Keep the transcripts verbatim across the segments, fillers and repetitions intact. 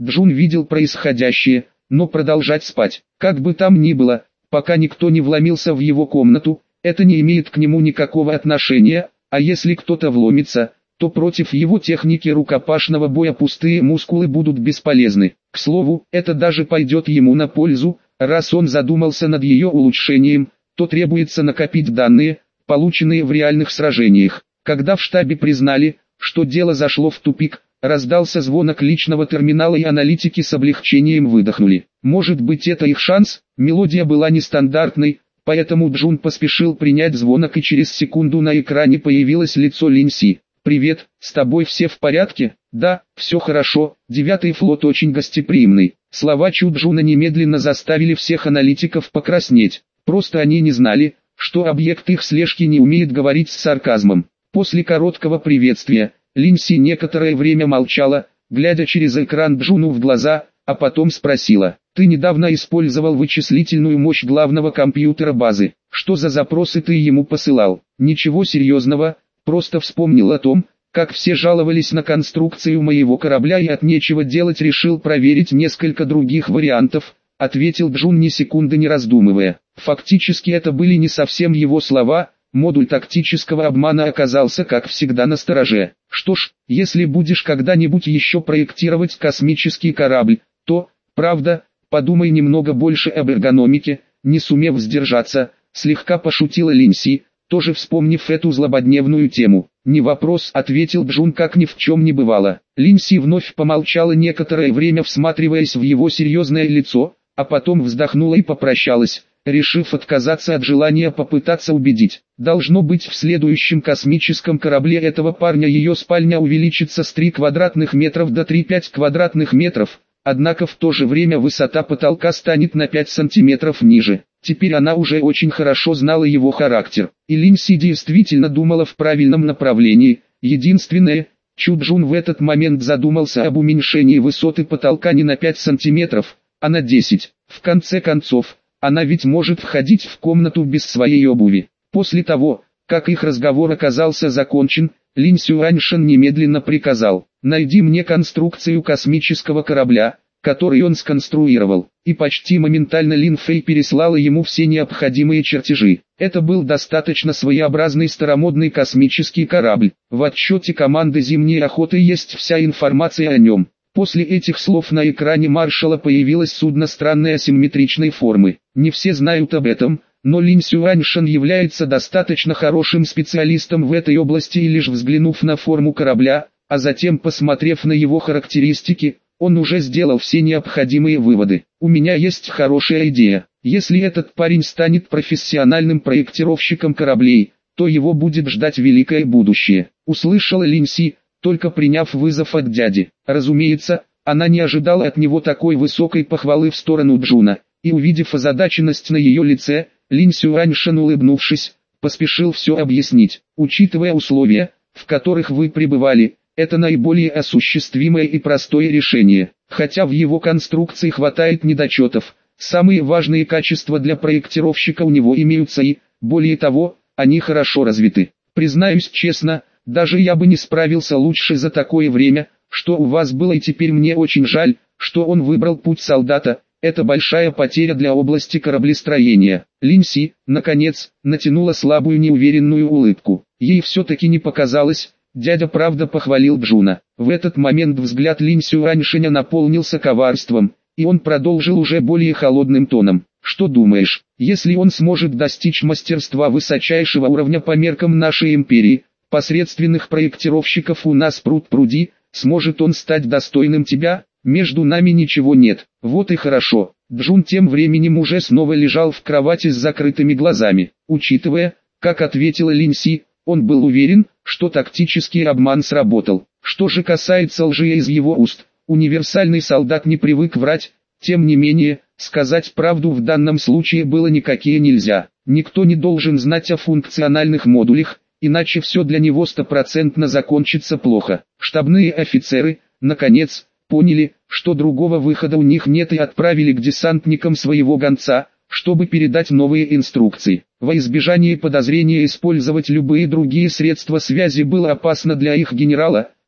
Джун видел происходящее, но продолжать спать, как бы там ни было, пока никто не вломился в его комнату, это не имеет к нему никакого отношения, а если кто-то вломится, то против его техники рукопашного боя пустые мускулы будут бесполезны. К слову, это даже пойдет ему на пользу, раз он задумался над ее улучшением, то требуется накопить данные, полученные в реальных сражениях. Когда в штабе признали, что дело зашло в тупик, раздался звонок личного терминала и аналитики с облегчением выдохнули. Может быть, это их шанс? Мелодия была нестандартной, поэтому Джун поспешил принять звонок, и через секунду на экране появилось лицо Линси. «Привет, с тобой все в порядке?» «Да, все хорошо, девятый флот очень гостеприимный». Слова Чу Джуна немедленно заставили всех аналитиков покраснеть. Просто они не знали, что объект их слежки не умеет говорить с сарказмом. После короткого приветствия, Линси некоторое время молчала, глядя через экран Джуну в глаза, а потом спросила: «Ты недавно использовал вычислительную мощь главного компьютера базы. Что за запросы ты ему посылал?» «Ничего серьезного, просто вспомнил о том, как все жаловались на конструкцию моего корабля и от нечего делать решил проверить несколько других вариантов», — ответил Джун, ни секунды не раздумывая. Фактически это были не совсем его слова. Модуль тактического обмана оказался, как всегда, настороже. «Что ж, если будешь когда-нибудь еще проектировать космический корабль, то, правда, подумай немного больше об эргономике», не сумев сдержаться, слегка пошутила Линси, тоже вспомнив эту злободневную тему. «Не вопрос», — ответил Джун, как ни в чем не бывало. Линси вновь помолчала некоторое время, всматриваясь в его серьезное лицо, а потом вздохнула и попрощалась, решив отказаться от желания попытаться убедить. Должно быть, в следующем космическом корабле этого парня ее спальня увеличится с трёх квадратных метров до трёх-пяти квадратных метров, однако в то же время высота потолка станет на пять сантиметров ниже. Теперь она уже очень хорошо знала его характер, и Линси действительно думала в правильном направлении. Единственное, Чу Джун в этот момент задумался об уменьшении высоты потолка не на пять сантиметров, а на десять. В конце концов, она ведь может входить в комнату без своей обуви. После того, как их разговор оказался закончен, Лин Сюаньшен немедленно приказал: «Найди мне конструкцию космического корабля, который он сконструировал». И почти моментально Лин Фэй переслала ему все необходимые чертежи. Это был достаточно своеобразный старомодный космический корабль. В отчете команды «Зимней охоты» есть вся информация о нем. После этих слов на экране маршала появилось судно странной асимметричной формы. Не все знают об этом, но Лин Сюаньшен является достаточно хорошим специалистом в этой области, и лишь взглянув на форму корабля, а затем посмотрев на его характеристики, он уже сделал все необходимые выводы. «У меня есть хорошая идея. Если этот парень станет профессиональным проектировщиком кораблей, то его будет ждать великое будущее», — услышала Линси, только приняв вызов от дяди. Разумеется, она не ожидала от него такой высокой похвалы в сторону Джуна, и увидев озадаченность на ее лице, Лин Сюаньшен, улыбнувшись, поспешил все объяснить. «Учитывая условия, в которых вы пребывали, это наиболее осуществимое и простое решение. Хотя в его конструкции хватает недочетов, самые важные качества для проектировщика у него имеются и, более того, они хорошо развиты. Признаюсь честно, даже я бы не справился лучше за такое время, что у вас было, и теперь мне очень жаль, что он выбрал путь солдата. Это большая потеря для области кораблестроения». Линси, наконец, натянула слабую неуверенную улыбку. Ей все-таки не показалось, дядя правда похвалил Джуна. В этот момент взгляд Лин Сюаньшеня наполнился коварством, и он продолжил уже более холодным тоном: «Что думаешь, если он сможет достичь мастерства высочайшего уровня по меркам нашей империи, посредственных проектировщиков у нас пруд-пруди, сможет он стать достойным тебя? Между нами ничего нет». «Вот и хорошо». Джун тем временем уже снова лежал в кровати с закрытыми глазами. Учитывая, как ответила Линси, он был уверен, что тактический обман сработал. Что же касается лжи из его уст, универсальный солдат не привык врать. Тем не менее, сказать правду в данном случае было никакие нельзя. Никто не должен знать о функциональных модулях, иначе все для него стопроцентно закончится плохо. Штабные офицеры, наконец, поняли, что другого выхода у них нет, и отправили к десантникам своего гонца, чтобы передать новые инструкции. Во избежание подозрения использовать любые другие средства связи было опасно для их генерала,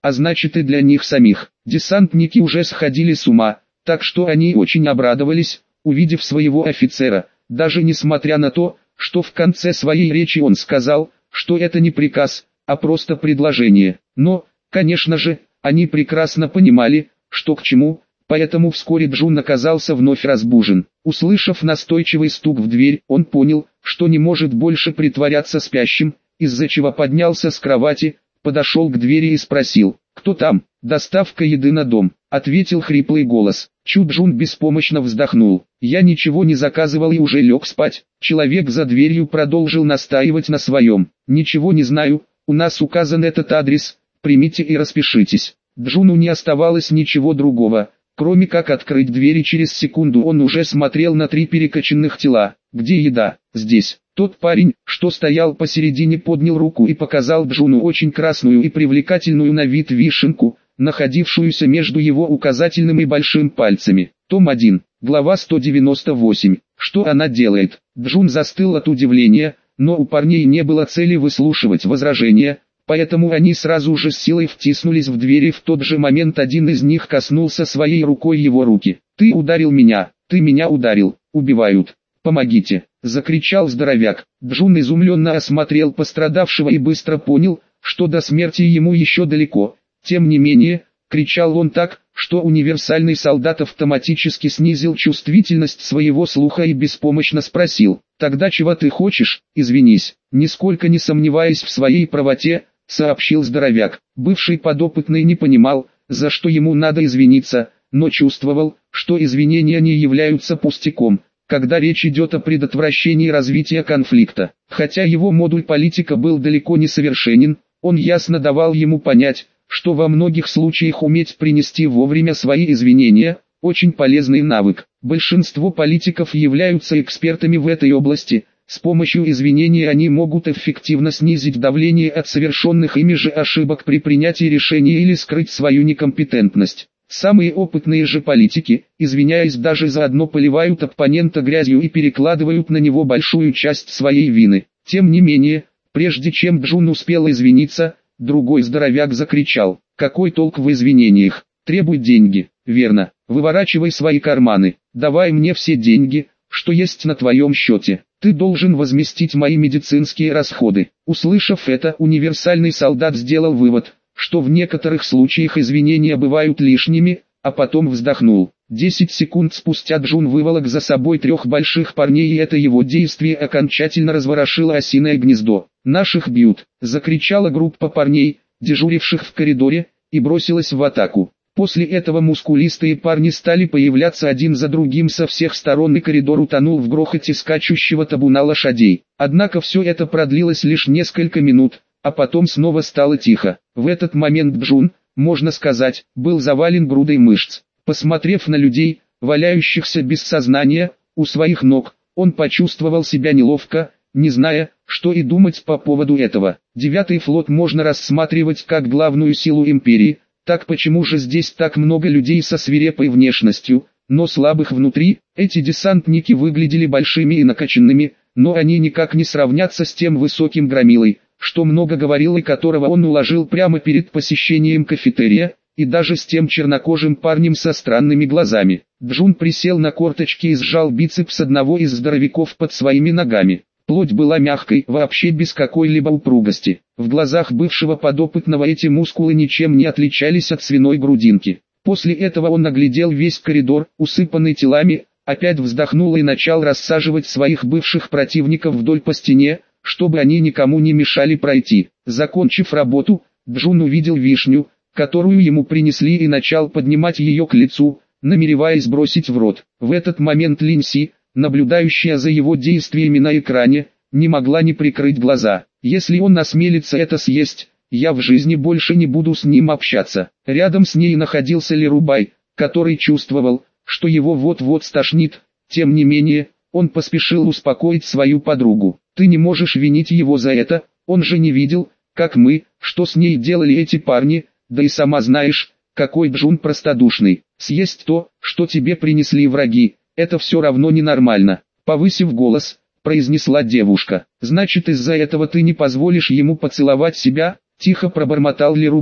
а значит и для них самих. Десантники уже сходили с ума, так что они очень обрадовались, увидев своего офицера, даже несмотря на то, что в конце своей речи он сказал, что это не приказ, а просто предложение. Но, конечно же, они прекрасно понимали, что к чему, поэтому вскоре Джун оказался вновь разбужен. Услышав настойчивый стук в дверь, он понял, что не может больше притворяться спящим, из-за чего поднялся с кровати, подошел к двери и спросил: «Кто там?» «Доставка еды на дом», — ответил хриплый голос. Чу Джун беспомощно вздохнул. «Я ничего не заказывал и уже лег спать». Человек за дверью продолжил настаивать на своем. «Ничего не знаю, у нас указан этот адрес, примите и распишитесь». Джуну не оставалось ничего другого, кроме как открыть дверь, и через секунду он уже смотрел на три перекоченных тела. «Где еда?» «Здесь». Тот парень, что стоял посередине, поднял руку и показал Джуну очень красную и привлекательную на вид вишенку, находившуюся между его указательным и большим пальцами. Том один, глава сто девяносто восемь. Что она делает? Джун застыл от удивления, но у парней не было цели выслушивать возражения, поэтому они сразу же с силой втиснулись в дверь, и в тот же момент один из них коснулся своей рукой его руки. «Ты ударил меня, ты меня ударил, убивают. Помогите!» — закричал здоровяк. Джун изумленно осмотрел пострадавшего и быстро понял, что до смерти ему еще далеко. Тем не менее, кричал он так, что универсальный солдат автоматически снизил чувствительность своего слуха и беспомощно спросил: «Тогда чего ты хочешь?» «Извинись». Нисколько не сомневаясь в своей правоте, сообщил здоровяк. Бывший подопытный не понимал, за что ему надо извиниться, но чувствовал, что извинения не являются пустяком, когда речь идет о предотвращении развития конфликта. Хотя его модуль политика был далеко не совершенен, он ясно давал ему понять, что во многих случаях уметь принести вовремя свои извинения – очень полезный навык. Большинство политиков являются экспертами в этой области. С помощью извинений они могут эффективно снизить давление от совершенных ими же ошибок при принятии решений или скрыть свою некомпетентность. Самые опытные же политики, извиняясь даже заодно, поливают оппонента грязью и перекладывают на него большую часть своей вины. Тем не менее, прежде чем Джун успел извиниться, другой здоровяк закричал: «Какой толк в извинениях? Требуй деньги». «Верно, выворачивай свои карманы, давай мне все деньги, что есть на твоем счете. Ты должен возместить мои медицинские расходы». Услышав это, универсальный солдат сделал вывод, что в некоторых случаях извинения бывают лишними, а потом вздохнул. Десять секунд спустя Джун выволок за собой трех больших парней, и это его действие окончательно разворошило осиное гнездо. «Наших бьют!» — закричала группа парней, дежуривших в коридоре, и бросилась в атаку. После этого мускулистые парни стали появляться один за другим со всех сторон, и коридор утонул в грохоте скачущего табуна лошадей. Однако все это продлилось лишь несколько минут, а потом снова стало тихо. В этот момент Джун, можно сказать, был завален грудой мышц. Посмотрев на людей, валяющихся без сознания, у своих ног, он почувствовал себя неловко, не зная, что и думать по поводу этого. Девятый флот можно рассматривать как главную силу империи, так почему же здесь так много людей со свирепой внешностью, но слабых внутри? Эти десантники выглядели большими и накачанными, но они никак не сравнятся с тем высоким громилой, что много говорил и которого он уложил прямо перед посещением кафетерия, и даже с тем чернокожим парнем со странными глазами. Джун присел на корточки и сжал бицепс одного из здоровяков под своими ногами. Плоть была мягкой, вообще без какой-либо упругости. В глазах бывшего подопытного эти мускулы ничем не отличались от свиной грудинки. После этого он оглядел весь коридор, усыпанный телами, опять вздохнул и начал рассаживать своих бывших противников вдоль по стене, чтобы они никому не мешали пройти. Закончив работу, Джун увидел вишню, которую ему принесли, и начал поднимать ее к лицу, намереваясь бросить в рот. В этот момент Линси, наблюдающая за его действиями на экране, не могла не прикрыть глаза. «Если он осмелится это съесть, я в жизни больше не буду с ним общаться». Рядом с ней находился Лерубай, который чувствовал, что его вот-вот стошнит. Тем не менее, он поспешил успокоить свою подругу. «Ты не можешь винить его за это, он же не видел, как мы, что с ней делали эти парни, да и сама знаешь, какой Джун простодушный. Съесть то, что тебе принесли враги, это все равно ненормально». Повысив голос, произнесла девушка. «Значит, из-за этого ты не позволишь ему поцеловать себя?» Тихо пробормотал Лерубай.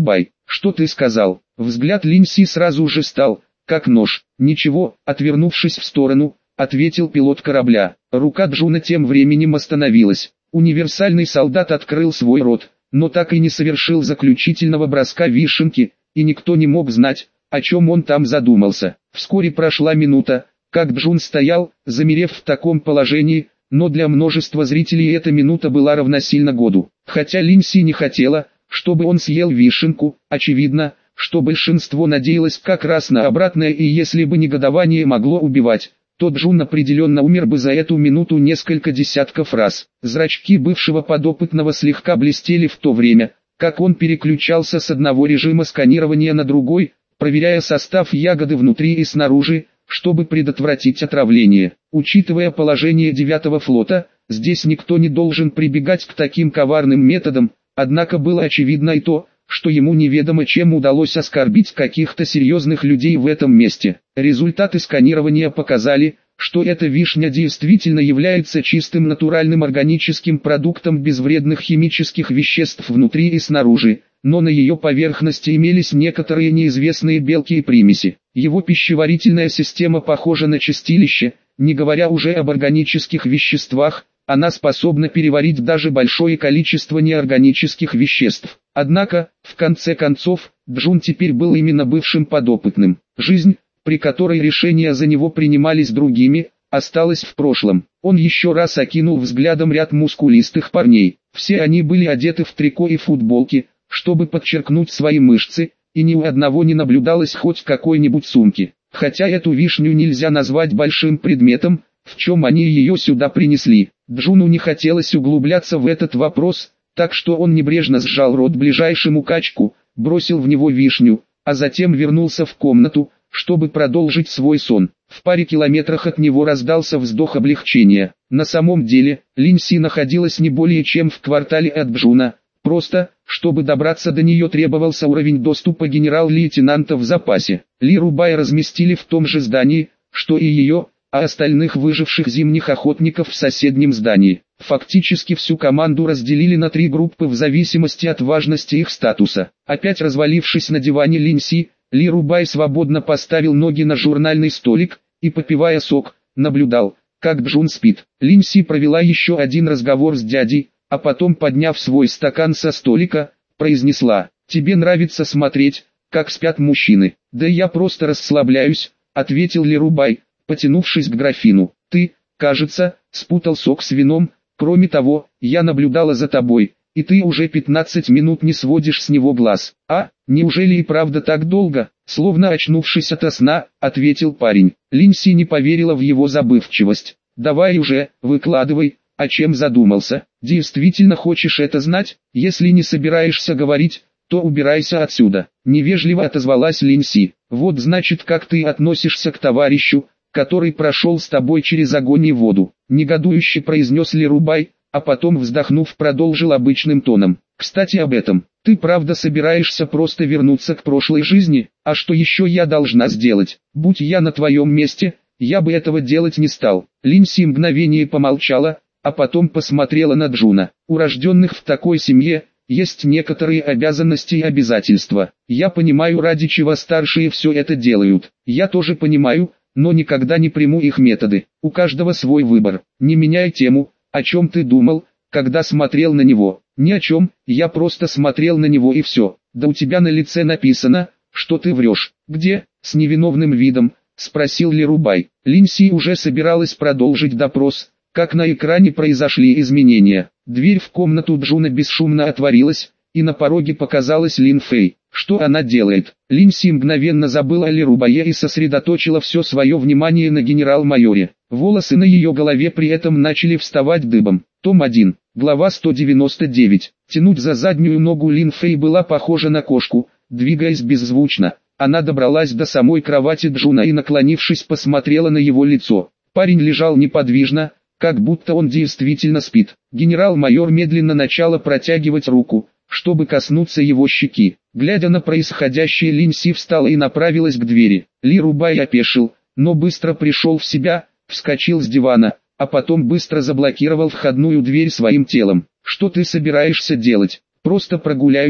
что ты сказал?» Взгляд Линси сразу же стал, как нож. «Ничего», отвернувшись в сторону, ответил пилот корабля. Рука Джуна тем временем остановилась. Универсальный солдат открыл свой рот, но так и не совершил заключительного броска вишенки, и никто не мог знать, о чем он там задумался. Вскоре прошла минута, как Джун стоял, замерев в таком положении, но для множества зрителей эта минута была равносильна году. Хотя Линси не хотела, чтобы он съел вишенку, очевидно, что большинство надеялось как раз на обратное, и если бы негодование могло убивать, то Джун определенно умер бы за эту минуту несколько десятков раз. Зрачки бывшего подопытного слегка блестели в то время, как он переключался с одного режима сканирования на другой, проверяя состав ягоды внутри и снаружи, чтобы предотвратить отравление. Учитывая положение девятого флота, здесь никто не должен прибегать к таким коварным методам, однако было очевидно и то, что ему неведомо чем удалось оскорбить каких-то серьезных людей в этом месте. Результаты сканирования показали, что эта вишня действительно является чистым натуральным органическим продуктом без вредных химических веществ внутри и снаружи, но на ее поверхности имелись некоторые неизвестные белки и примеси. Его пищеварительная система похожа на чистилище, не говоря уже об органических веществах, она способна переварить даже большое количество неорганических веществ. Однако, в конце концов, Джун теперь был именно бывшим подопытным. Жизнь, при которой решения за него принимались другими, осталась в прошлом. Он еще раз окинул взглядом ряд мускулистых парней. Все они были одеты в трико и футболки, чтобы подчеркнуть свои мышцы, и ни у одного не наблюдалось хоть какой-нибудь сумки. Хотя эту вишню нельзя назвать большим предметом, в чем они ее сюда принесли. Джуну не хотелось углубляться в этот вопрос, так что он небрежно сжал рот ближайшему качку, бросил в него вишню, а затем вернулся в комнату, чтобы продолжить свой сон. В паре километрах от него раздался вздох облегчения. На самом деле, Линси находилась не более чем в квартале от Джуна. Просто, чтобы добраться до нее требовался уровень доступа генерал-лейтенанта в запасе. Ли Рубай разместили в том же здании, что и ее, а остальных выживших зимних охотников в соседнем здании. Фактически всю команду разделили на три группы в зависимости от важности их статуса. Опять развалившись на диване Линси, Ли Рубай свободно поставил ноги на журнальный столик и, попивая сок, наблюдал, как Джун спит. Линси провела еще один разговор с дядей, а потом, подняв свой стакан со столика, произнесла: «Тебе нравится смотреть, как спят мужчины?» «Да я просто расслабляюсь», — ответил Ли Рубай, потянувшись к графину. «Ты, кажется, спутал сок с вином. Кроме того, я наблюдала за тобой, и ты уже пятнадцать минут не сводишь с него глаз». «А, неужели и правда так долго?» Словно очнувшись ото сна, ответил парень. Линси не поверила в его забывчивость. «Давай уже, выкладывай, о чем задумался. Действительно хочешь это знать? Если не собираешься говорить, то убирайся отсюда». Невежливо отозвалась Линси. «Вот значит, как ты относишься к товарищу, который прошел с тобой через огонь и воду», негодующе произнес Ли Рубай, а потом, вздохнув, продолжил обычным тоном. «Кстати, об этом. Ты правда собираешься просто вернуться к прошлой жизни? А что еще я должна сделать? Будь я на твоем месте, я бы этого делать не стал». Линси мгновение помолчала, а потом посмотрела на Джуна. «У рожденных в такой семье есть некоторые обязанности и обязательства. Я понимаю, ради чего старшие все это делают. Я тоже понимаю, но никогда не приму их методы. У каждого свой выбор. Не меняй тему. О чем ты думал, когда смотрел на него?» «Ни о чем, я просто смотрел на него и все». «Да у тебя на лице написано, что ты врешь». «Где?» — с невиновным видом спросил Ли Рубай. Линси уже собиралась продолжить допрос, как на экране произошли изменения. Дверь в комнату Джуна бесшумно отворилась, и на пороге показалась Лин Фэй. Что она делает? Линси мгновенно забыла о Ли Рубае и сосредоточила все свое внимание на генерал-майоре. Волосы на ее голове при этом начали вставать дыбом. Том один, глава сто девяносто девять. Тянуть за заднюю ногу Лин Фэй была похожа на кошку, двигаясь беззвучно. Она добралась до самой кровати Джуна и, наклонившись, посмотрела на его лицо. Парень лежал неподвижно, как будто он действительно спит. Генерал-майор медленно начала протягивать руку, чтобы коснуться его щеки. Глядя на происходящее, Линси встала и направилась к двери. Ли Рубай опешил, но быстро пришел в себя, вскочил с дивана, а потом быстро заблокировал входную дверь своим телом. «Что ты собираешься делать?» «Просто прогуляюсь», —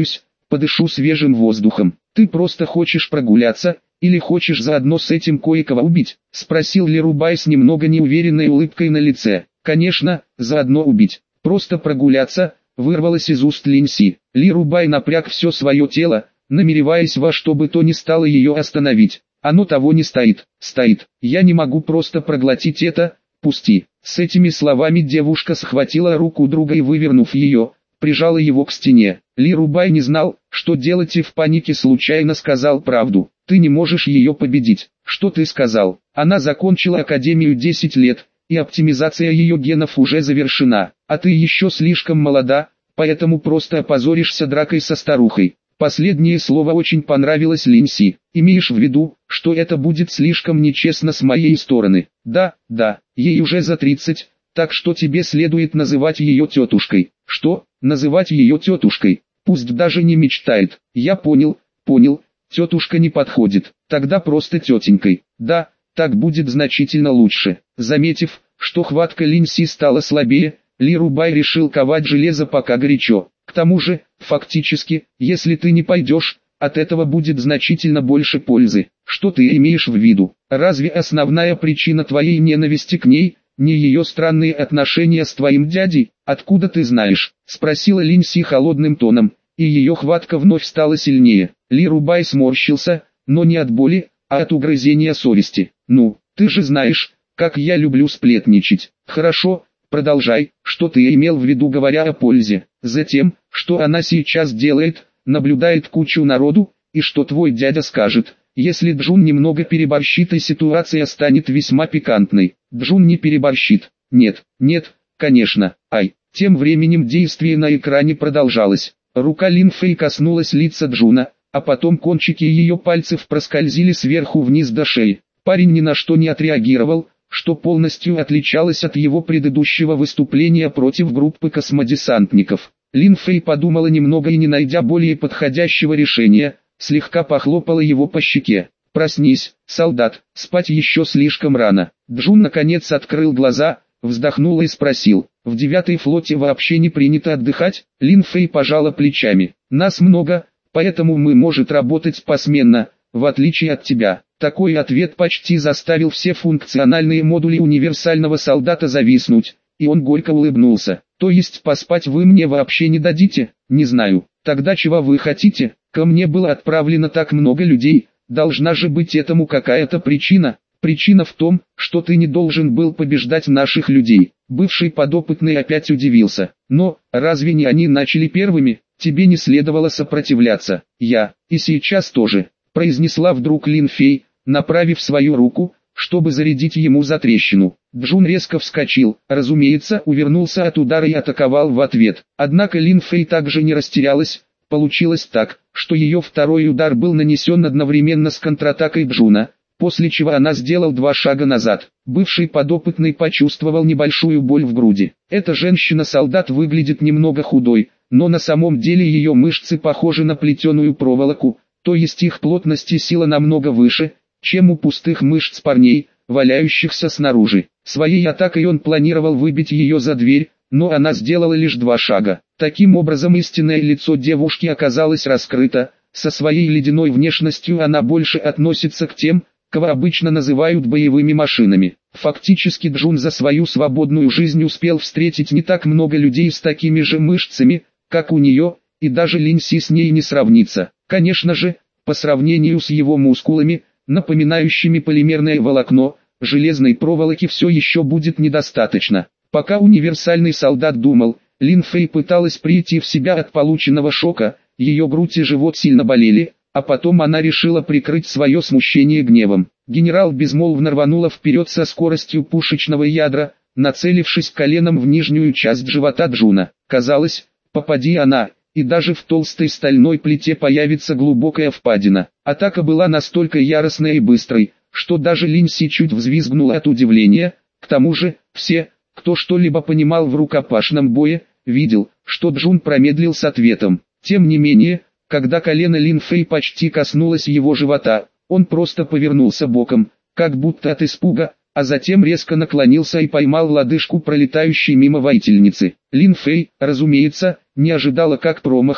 подышу свежим воздухом. Ты просто хочешь прогуляться, или хочешь заодно с этим кое-кого убить? Спросил Лирубай с немного неуверенной улыбкой на лице. Конечно, заодно убить. Просто прогуляться, вырвалось из уст Линси. Лирубай напряг все свое тело, намереваясь во что бы то ни стало ее остановить. Оно того не стоит. Стоит. Я не могу просто проглотить это, пусти. С этими словами девушка схватила руку друга и, вывернув ее, прижала его к стене. Лирубай не знал, что делать, и в панике случайно сказал правду. Ты не можешь ее победить. Что ты сказал? Она закончила академию десять лет, и оптимизация ее генов уже завершена. А ты еще слишком молода, поэтому просто опозоришься дракой со старухой. Последнее слово очень понравилось Линси. Имеешь в виду, что это будет слишком нечестно с моей стороны? Да, да, ей уже за тридцать, так что тебе следует называть ее тетушкой. Что? Называть ее тетушкой? Пусть даже не мечтает. Я понял, понял, тетушка не подходит. Тогда просто тетенькой. Да, так будет значительно лучше. Заметив, что хватка Линси стала слабее, Лирубай решил ковать железо пока горячо. К тому же, фактически, если ты не пойдешь, от этого будет значительно больше пользы. Что ты имеешь в виду? Разве основная причина твоей ненависти к ней не ее странные отношения с твоим дядей? Откуда ты знаешь? Спросила Линси холодным тоном, и ее хватка вновь стала сильнее. Лирубай сморщился, но не от боли, а от угрызения совести. Ну, ты же знаешь, как я люблю сплетничать. Хорошо, продолжай, что ты имел в виду, говоря о пользе. Затем, что она сейчас делает, наблюдает кучу народу, и что твой дядя скажет. Если Джун немного переборщит, и ситуация станет весьма пикантной. Джун не переборщит. Нет, нет, конечно. Ай. Тем временем действие на экране продолжалось. Рука Лин Фэй коснулась лица Джуна, а потом кончики ее пальцев проскользили сверху вниз до шеи. Парень ни на что не отреагировал, что полностью отличалось от его предыдущего выступления против группы космодесантников. Лин Фэй подумала немного и, не найдя более подходящего решения, слегка похлопала его по щеке. «Проснись, солдат, спать еще слишком рано». Джун наконец открыл глаза, вздохнул и спросил: «В девятой флоте вообще не принято отдыхать?» Лин Фэй пожала плечами. «Нас много, поэтому мы можем работать посменно, в отличие от тебя». Такой ответ почти заставил все функциональные модули универсального солдата зависнуть, и он горько улыбнулся. «То есть поспать вы мне вообще не дадите?» «Не знаю. Тогда чего вы хотите? Ко мне было отправлено так много людей, должна же быть этому какая-то причина». «Причина в том, что ты не должен был побеждать наших людей». Бывший подопытный опять удивился. «Но, разве не они начали первыми? Тебе не следовало сопротивляться». «Я, и сейчас тоже», произнесла вдруг Лин Фэй, направив свою руку, чтобы зарядить ему за трещину. Джун резко вскочил, разумеется, увернулся от удара и атаковал в ответ. Однако Лин Фэй также не растерялась. Получилось так, что ее второй удар был нанесен одновременно с контратакой Джуна, после чего она сделала два шага назад. Бывший подопытный почувствовал небольшую боль в груди. Эта женщина-солдат выглядит немного худой, но на самом деле ее мышцы похожи на плетеную проволоку, то есть их плотность и сила намного выше, чем у пустых мышц парней, валяющихся снаружи. Своей атакой он планировал выбить ее за дверь, но она сделала лишь два шага. Таким образом истинное лицо девушки оказалось раскрыто. Со своей ледяной внешностью она больше относится к тем, кого обычно называют боевыми машинами. Фактически Джун за свою свободную жизнь успел встретить не так много людей с такими же мышцами, как у нее, и даже Линси с ней не сравнится. Конечно же, по сравнению с его мускулами, напоминающими полимерное волокно, железной проволоки все еще будет недостаточно. Пока универсальный солдат думал, Лин Фэй пыталась прийти в себя от полученного шока, ее грудь и живот сильно болели, а потом она решила прикрыть свое смущение гневом. Генерал безмолвно рванула вперед со скоростью пушечного ядра, нацелившись коленом в нижнюю часть живота Джуна. Казалось, попади она, и даже в толстой стальной плите появится глубокая впадина. Атака была настолько яростной и быстрой, что даже Линси чуть взвизгнула от удивления. К тому же, все, кто что-либо понимал в рукопашном бое, видел, что Джун промедлил с ответом. Тем не менее, когда колено Лин Фэй почти коснулось его живота, он просто повернулся боком, как будто от испуга, а затем резко наклонился и поймал лодыжку пролетающей мимо воительницы. Лин Фэй, разумеется, не ожидала как промаха,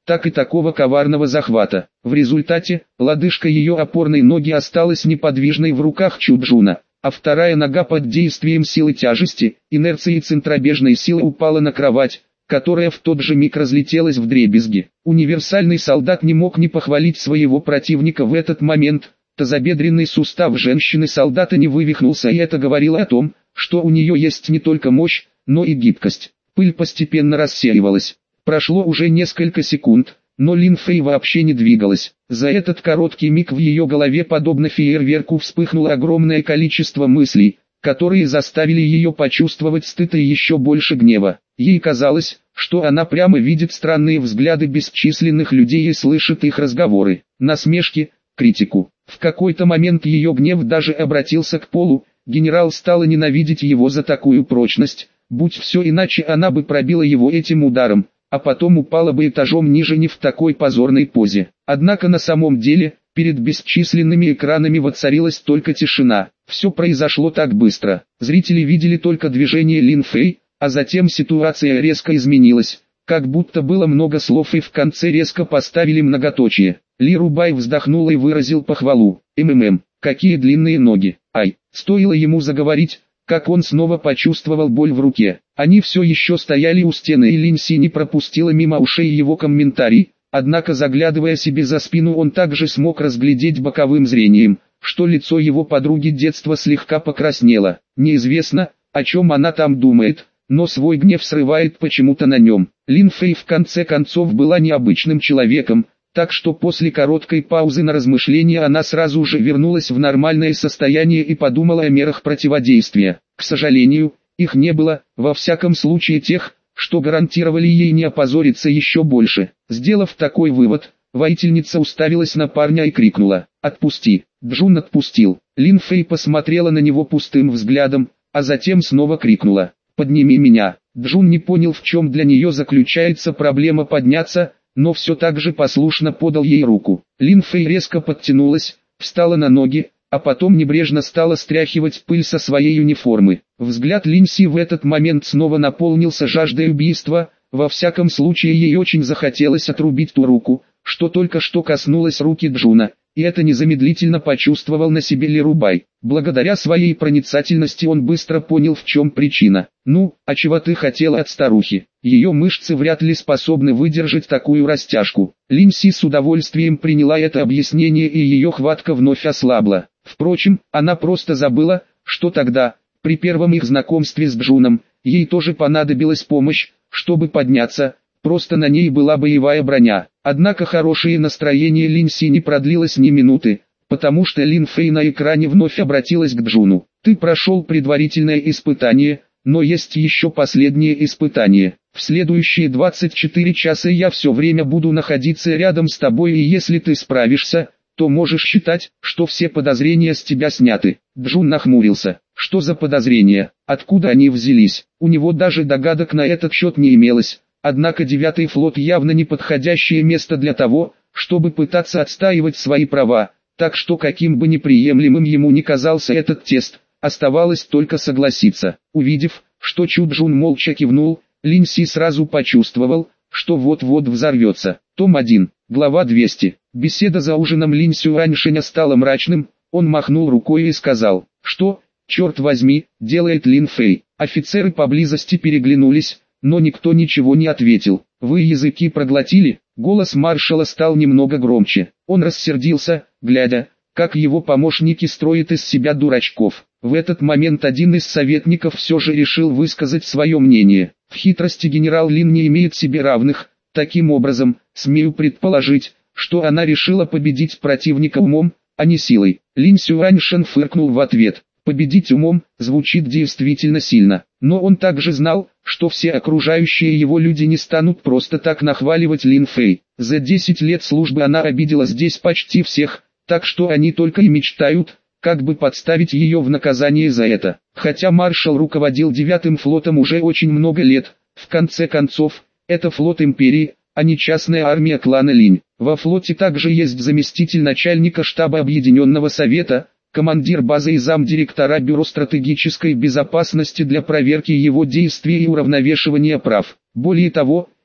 так и такого коварного захвата. В результате, лодыжка ее опорной ноги осталась неподвижной в руках Чуджуна, а вторая нога под действием силы тяжести, инерции и центробежной силы упала на кровать, которая в тот же миг разлетелась вдребезги. Универсальный солдат не мог не похвалить своего противника в этот момент. Тазобедренный сустав женщины-солдата не вывихнулся, и это говорило о том, что у нее есть не только мощь, но и гибкость. Пыль постепенно рассеивалась. Прошло уже несколько секунд, но Лин Фэй вообще не двигалась. За этот короткий миг в ее голове, подобно фейерверку, вспыхнуло огромное количество мыслей, которые заставили ее почувствовать стыд и еще больше гнева. Ей казалось, что она прямо видит странные взгляды бесчисленных людей и слышит их разговоры, насмешки, критику. В какой-то момент ее гнев даже обратился к полу. Генерал стала ненавидеть его за такую прочность. Будь все иначе, она бы пробила его этим ударом, а потом упала бы этажом ниже не в такой позорной позе. Однако на самом деле, перед бесчисленными экранами воцарилась только тишина. Все произошло так быстро. Зрители видели только движение Лин Фэй, а затем ситуация резко изменилась, как будто было много слов и в конце резко поставили многоточие. Ли Рубай вздохнул и выразил похвалу. «МММ, какие длинные ноги! Ай!» Стоило ему заговорить, как он снова почувствовал боль в руке. Они все еще стояли у стены, и Лин Си не пропустила мимо ушей его комментарий, однако заглядывая себе за спину, он также смог разглядеть боковым зрением, что лицо его подруги детства слегка покраснело. Неизвестно, о чем она там думает, но свой гнев срывает почему-то на нем. Лин Фэй в конце концов была необычным человеком, так что после короткой паузы на размышление она сразу же вернулась в нормальное состояние и подумала о мерах противодействия. К сожалению, их не было, во всяком случае тех, что гарантировали ей не опозориться еще больше. Сделав такой вывод, воительница уставилась на парня и крикнула: «Отпусти!» Джун отпустил. Лин Фэй посмотрела на него пустым взглядом, а затем снова крикнула: «Подними меня!» Джун не понял, в чем для нее заключается проблема подняться, но все так же послушно подал ей руку. Лин Фэй резко подтянулась, встала на ноги, а потом небрежно стала стряхивать пыль со своей униформы. Взгляд Лин Си в этот момент снова наполнился жаждой убийства. Во всяком случае, ей очень захотелось отрубить ту руку, что только что коснулась руки Джуна, и это незамедлительно почувствовал на себе Ли Рубай. Благодаря своей проницательности он быстро понял, в чем причина. «Ну, а чего ты хотела от старухи? Ее мышцы вряд ли способны выдержать такую растяжку». Лин Си с удовольствием приняла это объяснение, и ее хватка вновь ослабла. Впрочем, она просто забыла, что тогда, при первом их знакомстве с Джуном, ей тоже понадобилась помощь, чтобы подняться, просто на ней была боевая броня. Однако хорошее настроение Лин Си не продлилось ни минуты, потому что Лин Фэй на экране вновь обратилась к Джуну. «Ты прошел предварительное испытание, но есть еще последнее испытание. В следующие двадцать четыре часа я все время буду находиться рядом с тобой, и если ты справишься, то можешь считать, что все подозрения с тебя сняты». Джун нахмурился. Что за подозрения? Откуда они взялись? У него даже догадок на этот счет не имелось. Однако девятый флот явно не подходящее место для того, чтобы пытаться отстаивать свои права, так что каким бы неприемлемым ему ни казался этот тест, оставалось только согласиться. Увидев, что Чуджун молча кивнул, Лин Си сразу почувствовал, что вот-вот взорвется. Том один, глава двести. Беседа за ужином Лин Сюаньшэня стала мрачным, он махнул рукой и сказал: «Что, черт возьми, делает Лин Фэй?» Офицеры поблизости переглянулись, но никто ничего не ответил. «Вы языки проглотили?» Голос маршала стал немного громче. Он рассердился, глядя, как его помощники строят из себя дурачков. В этот момент один из советников все же решил высказать свое мнение. В хитрости генерал Лин не имеет себе равных. Таким образом, смею предположить, что она решила победить противника умом, а не силой. Лин Сюаньшэн фыркнул в ответ. Победить умом звучит действительно сильно, но он также знал, что все окружающие его люди не станут просто так нахваливать Лин Фэй. За десять лет службы она обидела здесь почти всех, так что они только и мечтают, как бы подставить ее в наказание за это. Хотя маршал руководил девятым флотом уже очень много лет, в конце концов, это флот империи, а не частная армия клана Линь. Во флоте также есть заместитель начальника штаба Объединенного Совета, командир базы и замдиректора Бюро стратегической безопасности для проверки его действий и уравновешивания прав. Более того,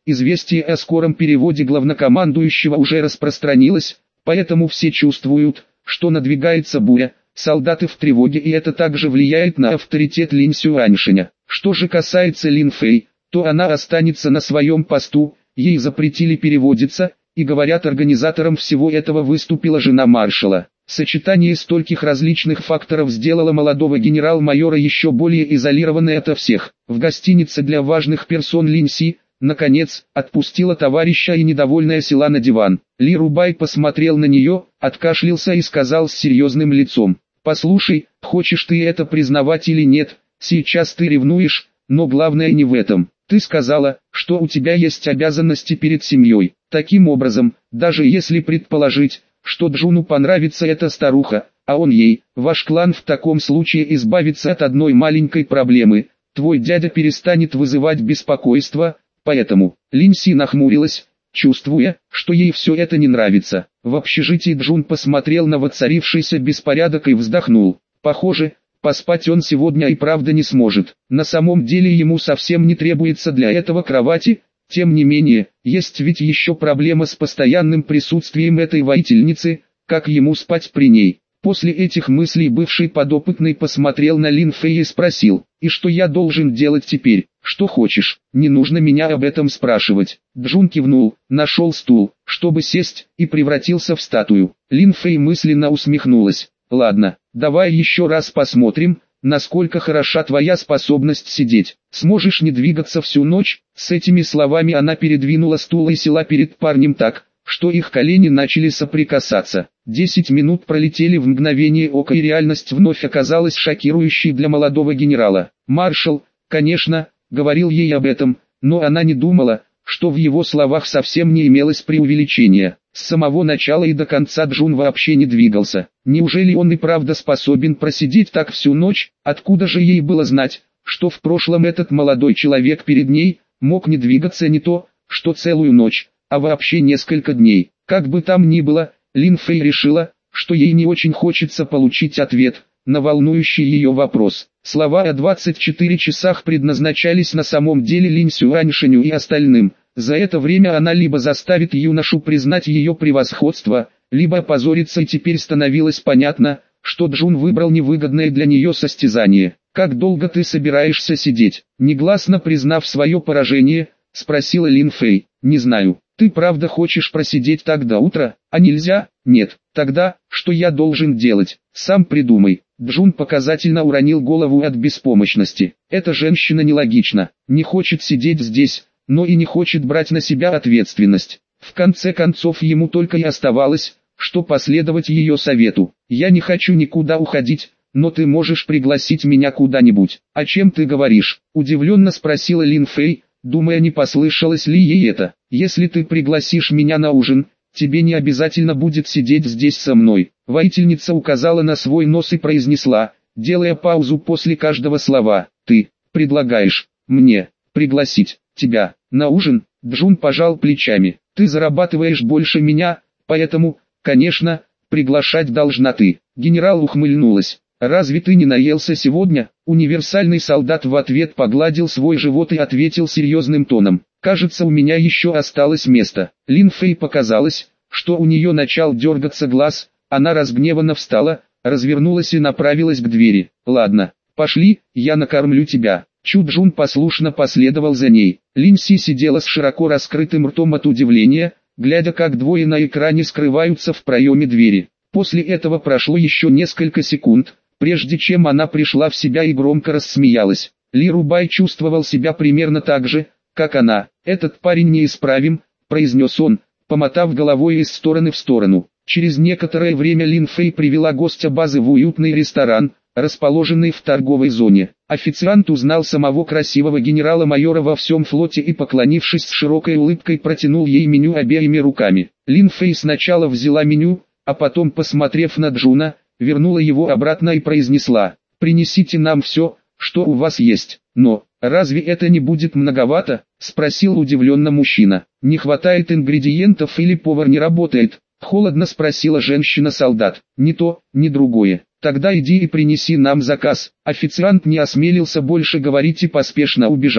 Известие о скором переводе главнокомандующего уже распространилось, поэтому все чувствуют, что надвигается буря. Солдаты в тревоге, и это также влияет на авторитет Лин Сюаньшиня. Что же касается Лин Фэй, то она останется на своем посту, ей запретили переводиться, и говорят, организатором всего этого выступила жена маршала. Сочетание стольких различных факторов сделало молодого генерал-майора еще более изолированной ото всех. В гостинице для важных персон Лин Си, наконец, отпустила товарища и недовольная села на диван. Ли Рубай посмотрел на нее, откашлялся и сказал с серьезным лицом: «Послушай, хочешь ты это признавать или нет, сейчас ты ревнуешь, но главное не в этом. Ты сказала, что у тебя есть обязанности перед семьей. Таким образом, даже если предположить, что Джуну понравится эта старуха, а он ей, ваш клан в таком случае избавится от одной маленькой проблемы, твой дядя перестанет вызывать беспокойство, поэтому...» Лин Си нахмурилась, чувствуя, что ей все это не нравится. В общежитии Джун посмотрел на воцарившийся беспорядок и вздохнул. Похоже, поспать он сегодня и правда не сможет. На самом деле ему совсем не требуется для этого кровати. Тем не менее, есть ведь еще проблема с постоянным присутствием этой воительницы, как ему спать при ней. После этих мыслей бывший подопытный посмотрел на Лин Фэй и спросил: «И что я должен делать теперь? Что хочешь, не нужно меня об этом спрашивать». Джун кивнул, нашел стул, чтобы сесть, и превратился в статую. Лин Фэй мысленно усмехнулась. «Ладно, давай еще раз посмотрим, насколько хороша твоя способность сидеть. Сможешь не двигаться всю ночь?» С этими словами она передвинула стул и села перед парнем так, что их колени начали соприкасаться. Десять минут пролетели в мгновение ока, и реальность вновь оказалась шокирующей для молодого генерала. Маршал, конечно, говорил ей об этом, но она не думала, что в его словах совсем не имелось преувеличения. С самого начала и до конца Джун вообще не двигался. Неужели он и правда способен просидеть так всю ночь? Откуда же ей было знать, что в прошлом этот молодой человек перед ней мог не двигаться не то, что целую ночь, а вообще несколько дней? Как бы там ни было, Лин Фэй решила, что ей не очень хочется получить ответ на волнующий ее вопрос. Слова о двадцати четырёх часах предназначались на самом деле Лин Сюаньшиню и остальным. За это время она либо заставит юношу признать ее превосходство, либо опозориться, и теперь становилось понятно, что Джун выбрал невыгодное для нее состязание. «Как долго ты собираешься сидеть?» Негласно признав свое поражение, спросила Лин Фэй. «Не знаю. Ты правда хочешь просидеть так до утра? А нельзя?» «Нет. Тогда, что я должен делать? Сам придумай». Джун показательно уронил голову от беспомощности. Эта женщина нелогична. Не хочет сидеть здесь, но и не хочет брать на себя ответственность. В конце концов ему только и оставалось, что последовать ее совету. «Я не хочу никуда уходить, но ты можешь пригласить меня куда-нибудь». «О чем ты говоришь?» – удивленно спросила Лин Фэй, думая, не послышалось ли ей это. «Если ты пригласишь меня на ужин, тебе не обязательно будет сидеть здесь со мной». Воительница указала на свой нос и произнесла, делая паузу после каждого слова: «Ты предлагаешь мне пригласить тебя на ужин?» Джун пожал плечами. «Ты зарабатываешь больше меня, поэтому, конечно, приглашать должна ты». Генерал ухмыльнулась. «Разве ты не наелся сегодня?» Универсальный солдат в ответ погладил свой живот и ответил серьезным тоном: «Кажется, у меня еще осталось место». Лин Фэй показалось, что у нее начал дергаться глаз. Она разгневанно встала, развернулась и направилась к двери. «Ладно, пошли, я накормлю тебя». Чу Джун послушно последовал за ней. Лин Си сидела с широко раскрытым ртом от удивления, глядя, как двое на экране скрываются в проеме двери. После этого прошло еще несколько секунд, прежде чем она пришла в себя и громко рассмеялась. Ли Рубай чувствовал себя примерно так же, как она. «Этот парень неисправим», — произнес он, помотав головой из стороны в сторону. Через некоторое время Лин Фэй привела гостя базы в уютный ресторан, расположенный в торговой зоне. Официант узнал самого красивого генерала-майора во всем флоте и, поклонившись с широкой улыбкой, протянул ей меню обеими руками. Лин Фэй сначала взяла меню, а потом, посмотрев на Джуна, вернула его обратно и произнесла: «Принесите нам все, что у вас есть». «Но, разве это не будет многовато?» – спросил удивленно мужчина. «Не хватает ингредиентов или повар не работает?» – холодно спросила женщина-солдат. «Ни то, ни другое». «Тогда иди и принеси нам заказ». Официант не осмелился больше говорить и поспешно убежал.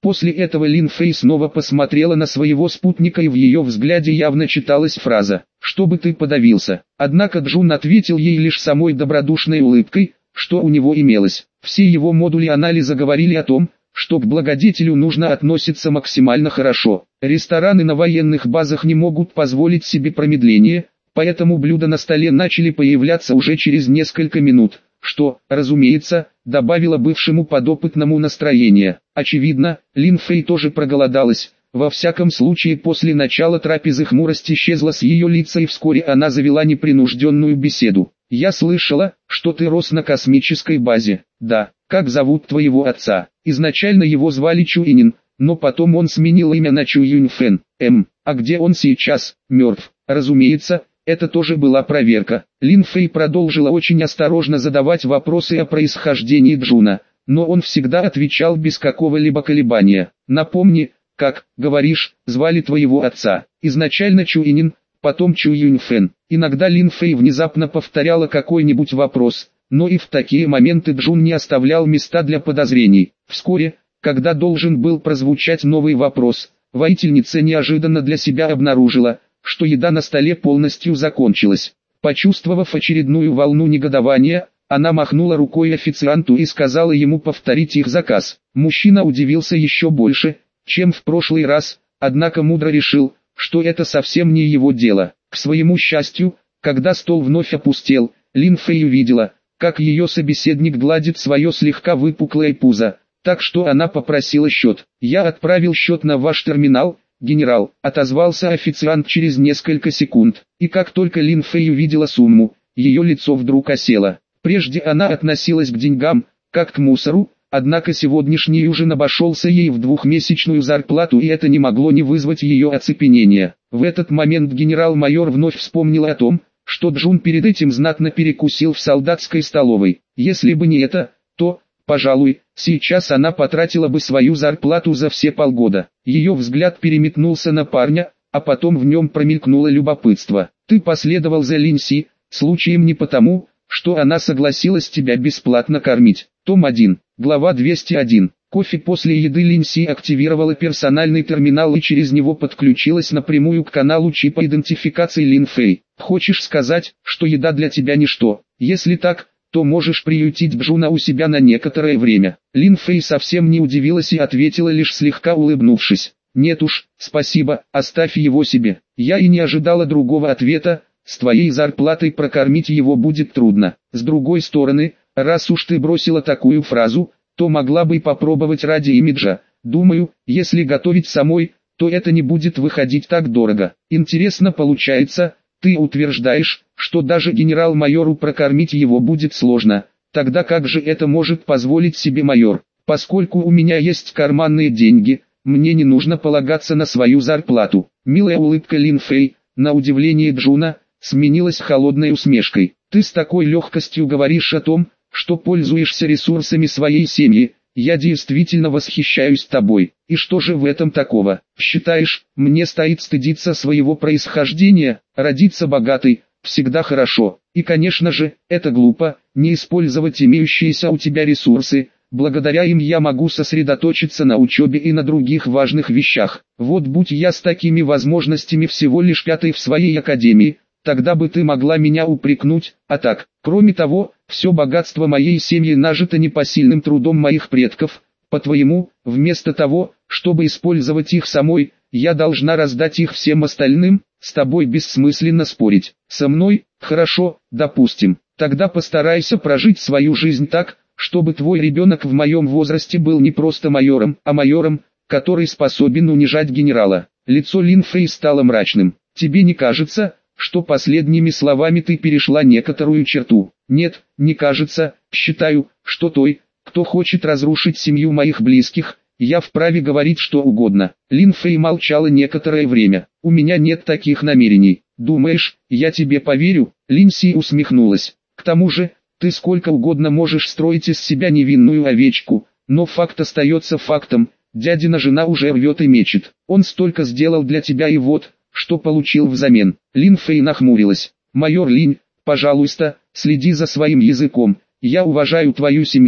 После этого Лин Фэй снова посмотрела на своего спутника, и в ее взгляде явно читалась фраза «чтобы ты подавился». Однако Джун ответил ей лишь самой добродушной улыбкой, что у него имелось. Все его модули анализа говорили о том, что к благодетелю нужно относиться максимально хорошо. Рестораны на военных базах не могут позволить себе промедление, поэтому блюда на столе начали появляться уже через несколько минут, что, разумеется, добавило бывшему подопытному настроение. Очевидно, Лин Фэй тоже проголодалась. Во всяком случае, после начала трапезы хмурость исчезла с ее лица, и вскоре она завела непринужденную беседу. «Я слышала, что ты рос на космической базе. Да, как зовут твоего отца?» Изначально его звали Чуинин, но потом он сменил имя на Чу Юньфэн. М. А где он сейчас? Мертв. Разумеется, это тоже была проверка. Лин Фэй продолжила очень осторожно задавать вопросы о происхождении Джуна, но он всегда отвечал без какого-либо колебания. «Напомни, как, говоришь, звали твоего отца?» «Изначально Чуинин, потом Чу Юньфэн». Иногда Лин Фэй внезапно повторяла какой-нибудь вопрос, но и в такие моменты Джун не оставлял места для подозрений. Вскоре, когда должен был прозвучать новый вопрос, воительница неожиданно для себя обнаружила, что еда на столе полностью закончилась. Почувствовав очередную волну негодования, она махнула рукой официанту и сказала ему повторить их заказ. Мужчина удивился еще больше, чем в прошлый раз, однако мудро решил, что это совсем не его дело. К своему счастью, когда стол вновь опустел, Лин Фэй увидела, как ее собеседник гладит свое слегка выпуклое пузо, так что она попросила счет. «Я отправил счет на ваш терминал, генерал», — отозвался официант через несколько секунд. И как только Лин Фэй увидела сумму, ее лицо вдруг осело. Прежде она относилась к деньгам, как к мусору, однако сегодняшний ужин обошелся ей в двухмесячную зарплату, и это не могло не вызвать ее оцепенения. В этот момент генерал-майор вновь вспомнил о том, что Джун перед этим знатно перекусил в солдатской столовой. Если бы не это, то, пожалуй, сейчас она потратила бы свою зарплату за все полгода. Ее взгляд переметнулся на парня, а потом в нем промелькнуло любопытство. «Ты последовал за Линси, случаем не потому, что она согласилась тебя бесплатно кормить». Том один, глава двести один. Кофе. После еды Линси активировала персональный терминал и через него подключилась напрямую к каналу чипа идентификации Лин Фэй. «Хочешь сказать, что еда для тебя ничто? Если так, то можешь приютить Джуна у себя на некоторое время». Лин Фэй совсем не удивилась и ответила, лишь слегка улыбнувшись: «Нет уж, спасибо, оставь его себе». Я и не ожидала другого ответа. «С твоей зарплатой прокормить его будет трудно. С другой стороны, раз уж ты бросила такую фразу, то могла бы попробовать ради имиджа. Думаю, если готовить самой, то это не будет выходить так дорого». Интересно получается, ты утверждаешь, что даже генерал-майору прокормить его будет сложно. Тогда как же это может позволить себе майор? Поскольку у меня есть карманные деньги, мне не нужно полагаться на свою зарплату. Милая улыбка Лин Фэй, на удивление Джуна, сменилась холодной усмешкой. Ты с такой легкостью говоришь о том, что пользуешься ресурсами своей семьи. Я действительно восхищаюсь тобой. И что же в этом такого? Считаешь, мне стоит стыдиться своего происхождения? Родиться богатой всегда хорошо. И, конечно же, это глупо, не использовать имеющиеся у тебя ресурсы. Благодаря им я могу сосредоточиться на учебе и на других важных вещах. Вот будь я с такими возможностями всего лишь пятой в своей академии, тогда бы ты могла меня упрекнуть, а так. Кроме того, все богатство моей семьи нажито непосильным трудом моих предков. По-твоему, вместо того, чтобы использовать их самой, я должна раздать их всем остальным? С тобой бессмысленно спорить. Со мной? Хорошо, допустим. Тогда постарайся прожить свою жизнь так, чтобы твой ребенок в моем возрасте был не просто майором, а майором, который способен унижать генерала. Лицо Лин Фэй стало мрачным. Тебе не кажется, что последними словами ты перешла некоторую черту? Нет, не кажется. Считаю, что той, кто хочет разрушить семью моих близких, я вправе говорить что угодно. Лин Фэй молчала некоторое время. У меня нет таких намерений. Думаешь, я тебе поверю? Линси усмехнулась. К тому же, ты сколько угодно можешь строить из себя невинную овечку, но факт остается фактом. Дядина жена уже рвет и мечет. Он столько сделал для тебя, и вот, что получил взамен. Лин Фэй нахмурилась. Майор Линь, пожалуйста, следи за своим языком. Я уважаю твою семью,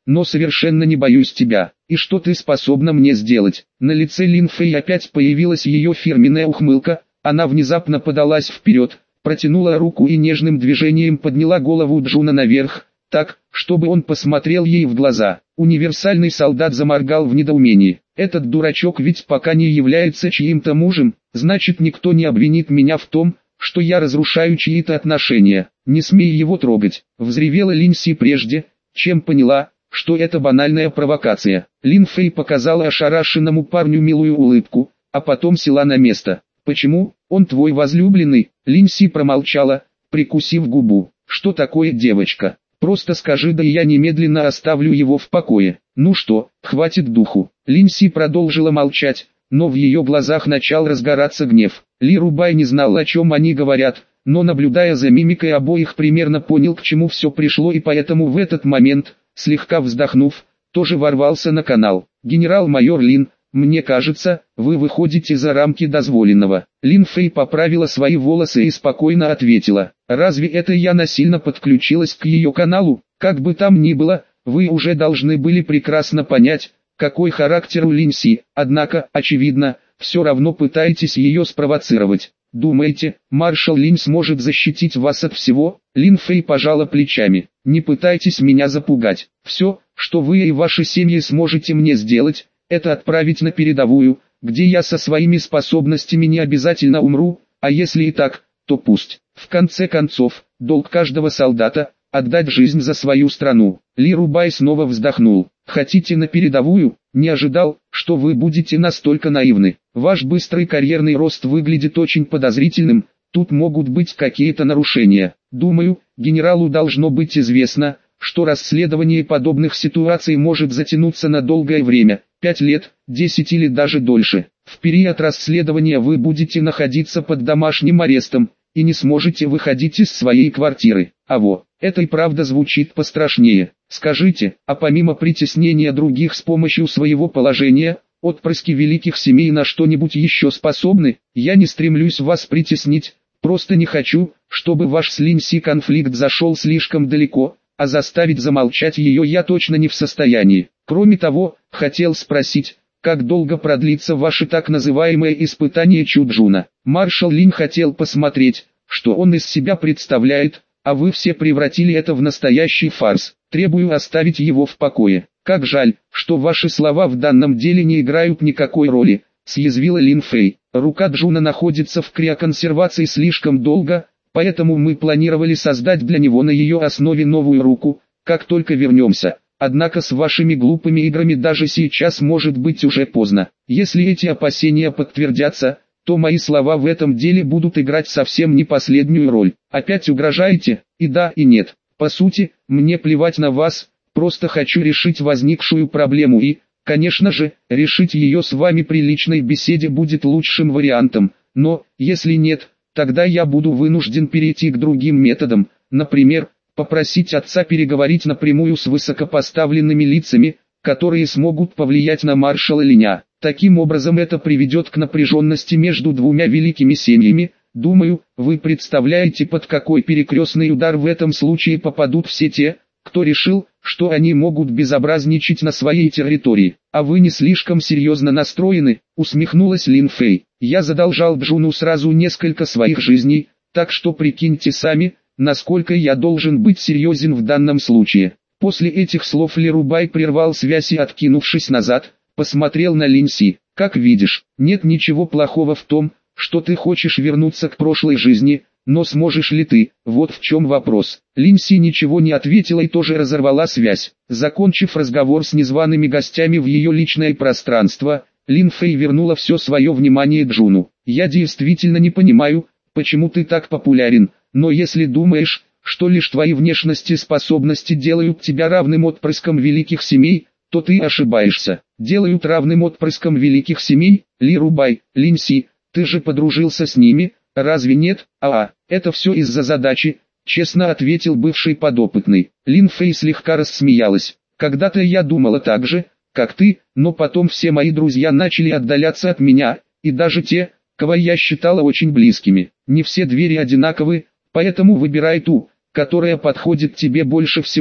но совершенно не боюсь тебя. И что ты способна мне сделать?» На лице Лин Фэй опять появилась ее фирменная ухмылка, она внезапно подалась вперед, протянула руку и нежным движением подняла голову Джуна наверх, так, чтобы он посмотрел ей в глаза. Универсальный солдат заморгал в недоумении. «Этот дурачок ведь пока не является чьим-то мужем, значит никто не обвинит меня в том, что я разрушаю чьи-то отношения. Не смей его трогать», — взревела Лин Си прежде, чем поняла, что это банальная провокация. Лин Фэй показала ошарашенному парню милую улыбку, а потом села на место. «Почему? Он твой возлюбленный?» Лин Си промолчала, прикусив губу. «Что такое, девочка? Просто скажи, да и я немедленно оставлю его в покое». «Ну что, хватит духу». Лин Си продолжила молчать, но в ее глазах начал разгораться гнев. Ли Рубай не знал, о чем они говорят, но наблюдая за мимикой обоих примерно понял, к чему все пришло, и поэтому в этот момент, слегка вздохнув, тоже ворвался на канал. «Генерал-майор Лин, мне кажется, вы выходите за рамки дозволенного». Лин Фэй поправила свои волосы и спокойно ответила: «Разве это я насильно подключилась к ее каналу? Как бы там ни было, вы уже должны были прекрасно понять, какой характер у Лин Си, однако, очевидно, все равно пытаетесь ее спровоцировать. Думаете, маршал Лин сможет защитить вас от всего?» Лин Фэй пожала плечами. «Не пытайтесь меня запугать. Все, что вы и ваши семьи сможете мне сделать, это отправить на передовую, где я со своими способностями не обязательно умру, а если и так, то пусть. В конце концов, долг каждого солдата – отдать жизнь за свою страну». Ли Рубай снова вздохнул. «Хотите на передовую? Не ожидал, что вы будете настолько наивны. Ваш быстрый карьерный рост выглядит очень подозрительным, тут могут быть какие-то нарушения. Думаю, генералу должно быть известно, что расследование подобных ситуаций может затянуться на долгое время, пять лет, десять или даже дольше. В период расследования вы будете находиться под домашним арестом и не сможете выходить из своей квартиры. А во, это и правда звучит пострашнее. Скажите, а помимо притеснения других с помощью своего положения, отпрыски великих семей на что-нибудь еще способны? Я не стремлюсь вас притеснить, просто не хочу, чтобы ваш с Лин Си конфликт зашел слишком далеко, а заставить замолчать ее я точно не в состоянии. Кроме того, хотел спросить, как долго продлится ваше так называемое испытание Чуджуна? Маршал Лин хотел посмотреть, что он из себя представляет, а вы все превратили это в настоящий фарс. Требую оставить его в покое. Как жаль, что ваши слова в данном деле не играют никакой роли», — съязвила Лин Фэй. «Рука Джуна находится в криоконсервации слишком долго, поэтому мы планировали создать для него на ее основе новую руку, как только вернемся. Однако с вашими глупыми играми даже сейчас может быть уже поздно. Если эти опасения подтвердятся, то мои слова в этом деле будут играть совсем не последнюю роль. Опять угрожаете? И да, и нет. По сути, мне плевать на вас, просто хочу решить возникшую проблему и, конечно же, решить ее с вами при личной беседе будет лучшим вариантом, но, если нет, тогда я буду вынужден перейти к другим методам, например, попросить отца переговорить напрямую с высокопоставленными лицами, которые смогут повлиять на маршала Линя. Таким образом это приведет к напряженности между двумя великими семьями. Думаю, вы представляете, под какой перекрестный удар в этом случае попадут все те, кто решил, что они могут безобразничать на своей территории. А вы не слишком серьезно настроены, усмехнулась Лин Фэй. Я задолжал Джуну сразу несколько своих жизней, так что прикиньте сами, насколько я должен быть серьезен в данном случае. После этих слов Ли Рубай прервал связь и, откинувшись назад, посмотрел на Лин Си. «Как видишь, нет ничего плохого в том, что ты хочешь вернуться к прошлой жизни, но сможешь ли ты, вот в чем вопрос». Лин Си ничего не ответила и тоже разорвала связь. Закончив разговор с незваными гостями в ее личное пространство, Лин Фэй вернула все свое внимание Джуну. «Я действительно не понимаю, почему ты так популярен, но если думаешь, что лишь твои внешность и способности делают тебя равным отпрыском великих семей, то ты ошибаешься. Делают равным отпрыском великих семей? Ли Рубай, Лин Си, ты же подружился с ними, разве нет? А, это все из-за задачи», — честно ответил бывший подопытный. Лин Фэй слегка рассмеялась. «Когда-то я думала так же, как ты, но потом все мои друзья начали отдаляться от меня, и даже те, кого я считала очень близкими. Не все двери одинаковы, поэтому выбирай ту, которая подходит тебе больше всего.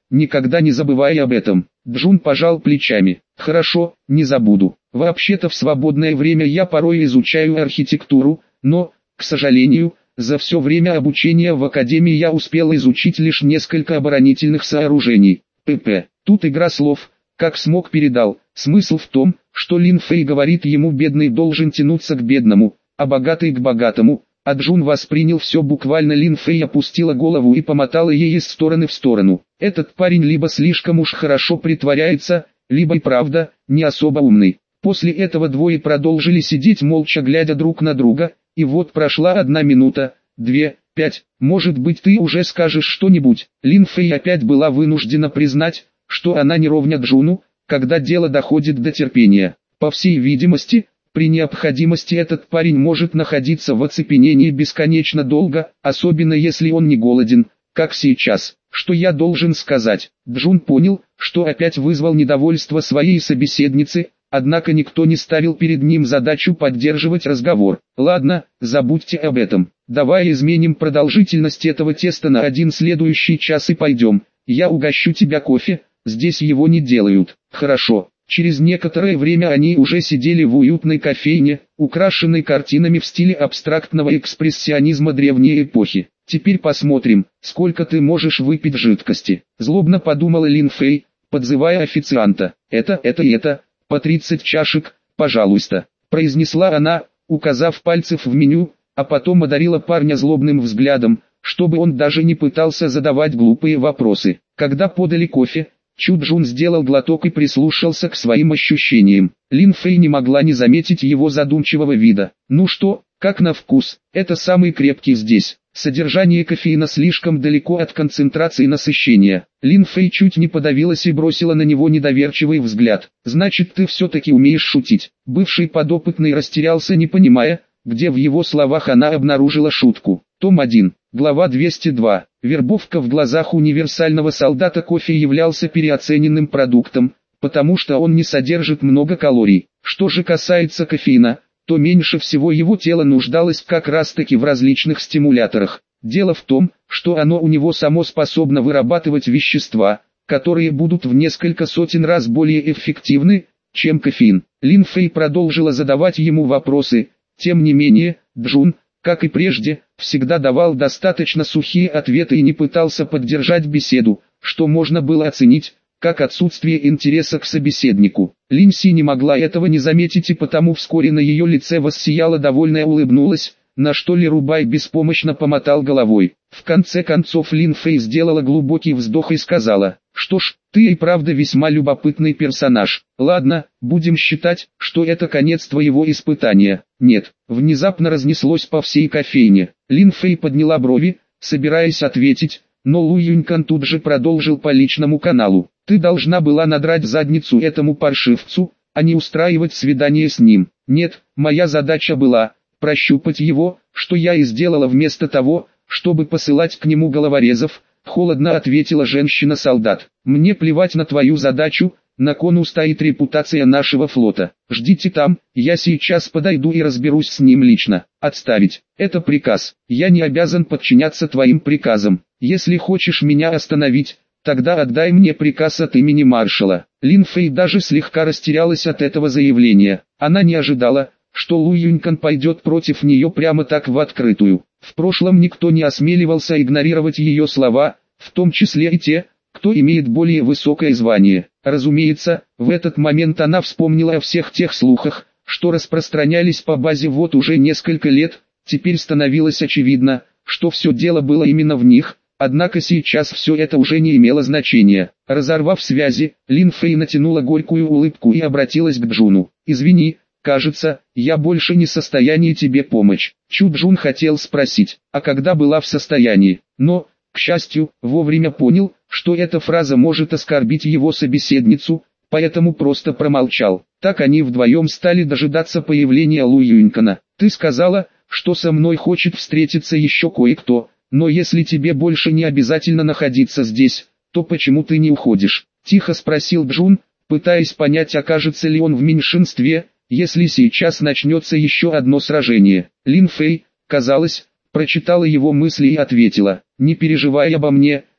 никогда не забывай об этом. Джун пожал плечами. Хорошо, не забуду. Вообще-то в свободное время я порой изучаю архитектуру, но, к сожалению, за все время обучения в академии я успел изучить лишь несколько оборонительных сооружений. ПП. Тут игра слов, как смог передал. Смысл в том, что Лин Фэй говорит ему бедный должен тянуться к бедному, а богатый к богатому. А Джун воспринял все буквально. Лин Фэй опустила голову и помотала ей из стороны в сторону. Этот парень либо слишком уж хорошо притворяется, либо и правда, не особо умный. После этого двое продолжили сидеть молча, глядя друг на друга, и вот прошла одна минута, две, пять, может быть ты уже скажешь что-нибудь. Лин Фэй опять была вынуждена признать, что она не ровня Джуну, когда дело доходит до терпения. По всей видимости, при необходимости этот парень может находиться в оцепенении бесконечно долго, особенно если он не голоден, как сейчас. Что я должен сказать? Джун понял, что опять вызвал недовольство своей собеседницы, однако никто не ставил перед ним задачу поддерживать разговор. Ладно, забудьте об этом. Давай изменим продолжительность этого теста на один следующий час и пойдем. Я угощу тебя кофе, здесь его не делают. Хорошо. Через некоторое время они уже сидели в уютной кофейне, украшенной картинами в стиле абстрактного экспрессионизма древней эпохи. «Теперь посмотрим, сколько ты можешь выпить жидкости», — злобно подумала Лин Фэй, подзывая официанта. «Это, это и это, по тридцать чашек, пожалуйста», — произнесла она, указав пальцев в меню, а потом одарила парня злобным взглядом, чтобы он даже не пытался задавать глупые вопросы. Когда подали кофе, Чу Джун сделал глоток и прислушался к своим ощущениям. Лин Фэй не могла не заметить его задумчивого вида. «Ну что, как на вкус? Это самый крепкий здесь». Содержание кофеина слишком далеко от концентрации насыщения. Лин Фэй чуть не подавилась и бросила на него недоверчивый взгляд. «Значит, ты все-таки умеешь шутить». Бывший подопытный растерялся, не понимая, где в его словах она обнаружила шутку. Том один, глава двести два. Вербовка. В глазах универсального солдата кофе являлся переоцененным продуктом, потому что он не содержит много калорий. Что же касается кофеина, то меньше всего его тело нуждалось как раз-таки в различных стимуляторах. Дело в том, что оно у него само способно вырабатывать вещества, которые будут в несколько сотен раз более эффективны, чем кофеин. Лин Фэй продолжила задавать ему вопросы, тем не менее, Джун, как и прежде, всегда давал достаточно сухие ответы и не пытался поддержать беседу, что можно было оценить как отсутствие интереса к собеседнику. Лин Си не могла этого не заметить, и потому вскоре на ее лице воссияла довольная улыбнулась, на что Ли Рубай беспомощно помотал головой. В конце концов Лин Фэй сделала глубокий вздох и сказала: «Что ж, ты и правда весьма любопытный персонаж. Ладно, будем считать, что это конец твоего испытания». «Нет», внезапно разнеслось по всей кофейне. Лин Фэй подняла брови, собираясь ответить, но Лу Юнькан тут же продолжил по личному каналу. «Ты должна была надрать задницу этому паршивцу, а не устраивать свидание с ним». «Нет, моя задача была прощупать его, что я и сделала вместо того, чтобы посылать к нему головорезов», — холодно ответила женщина-солдат. «Мне плевать на твою задачу, на кону стоит репутация нашего флота. Ждите там, я сейчас подойду и разберусь с ним лично». «Отставить. Это приказ. Я не обязан подчиняться твоим приказам. Если хочешь меня остановить, тогда отдай мне приказ от имени маршала». Лин Фэй даже слегка растерялась от этого заявления. Она не ожидала, что Лу Юнькан пойдет против нее прямо так в открытую. В прошлом никто не осмеливался игнорировать ее слова, в том числе и те, кто имеет более высокое звание. Разумеется, в этот момент она вспомнила о всех тех слухах, что распространялись по базе вот уже несколько лет. Теперь становилось очевидно, что все дело было именно в них, однако сейчас все это уже не имело значения. Разорвав связи, Лин Фэй натянула горькую улыбку и обратилась к Джуну. «Извини, кажется, я больше не в состоянии тебе помочь». Чу Джун хотел спросить, а когда была в состоянии, но, к счастью, вовремя понял, что эта фраза может оскорбить его собеседницу, поэтому просто промолчал. Так они вдвоем стали дожидаться появления Лу Юнькана. «Ты сказала, что со мной хочет встретиться еще кое-кто, но если тебе больше не обязательно находиться здесь, то почему ты не уходишь?» — тихо спросил Джун, пытаясь понять, окажется ли он в меньшинстве, если сейчас начнется еще одно сражение. Лин Фэй, казалось, прочитала его мысли и ответила: «Не переживай обо мне,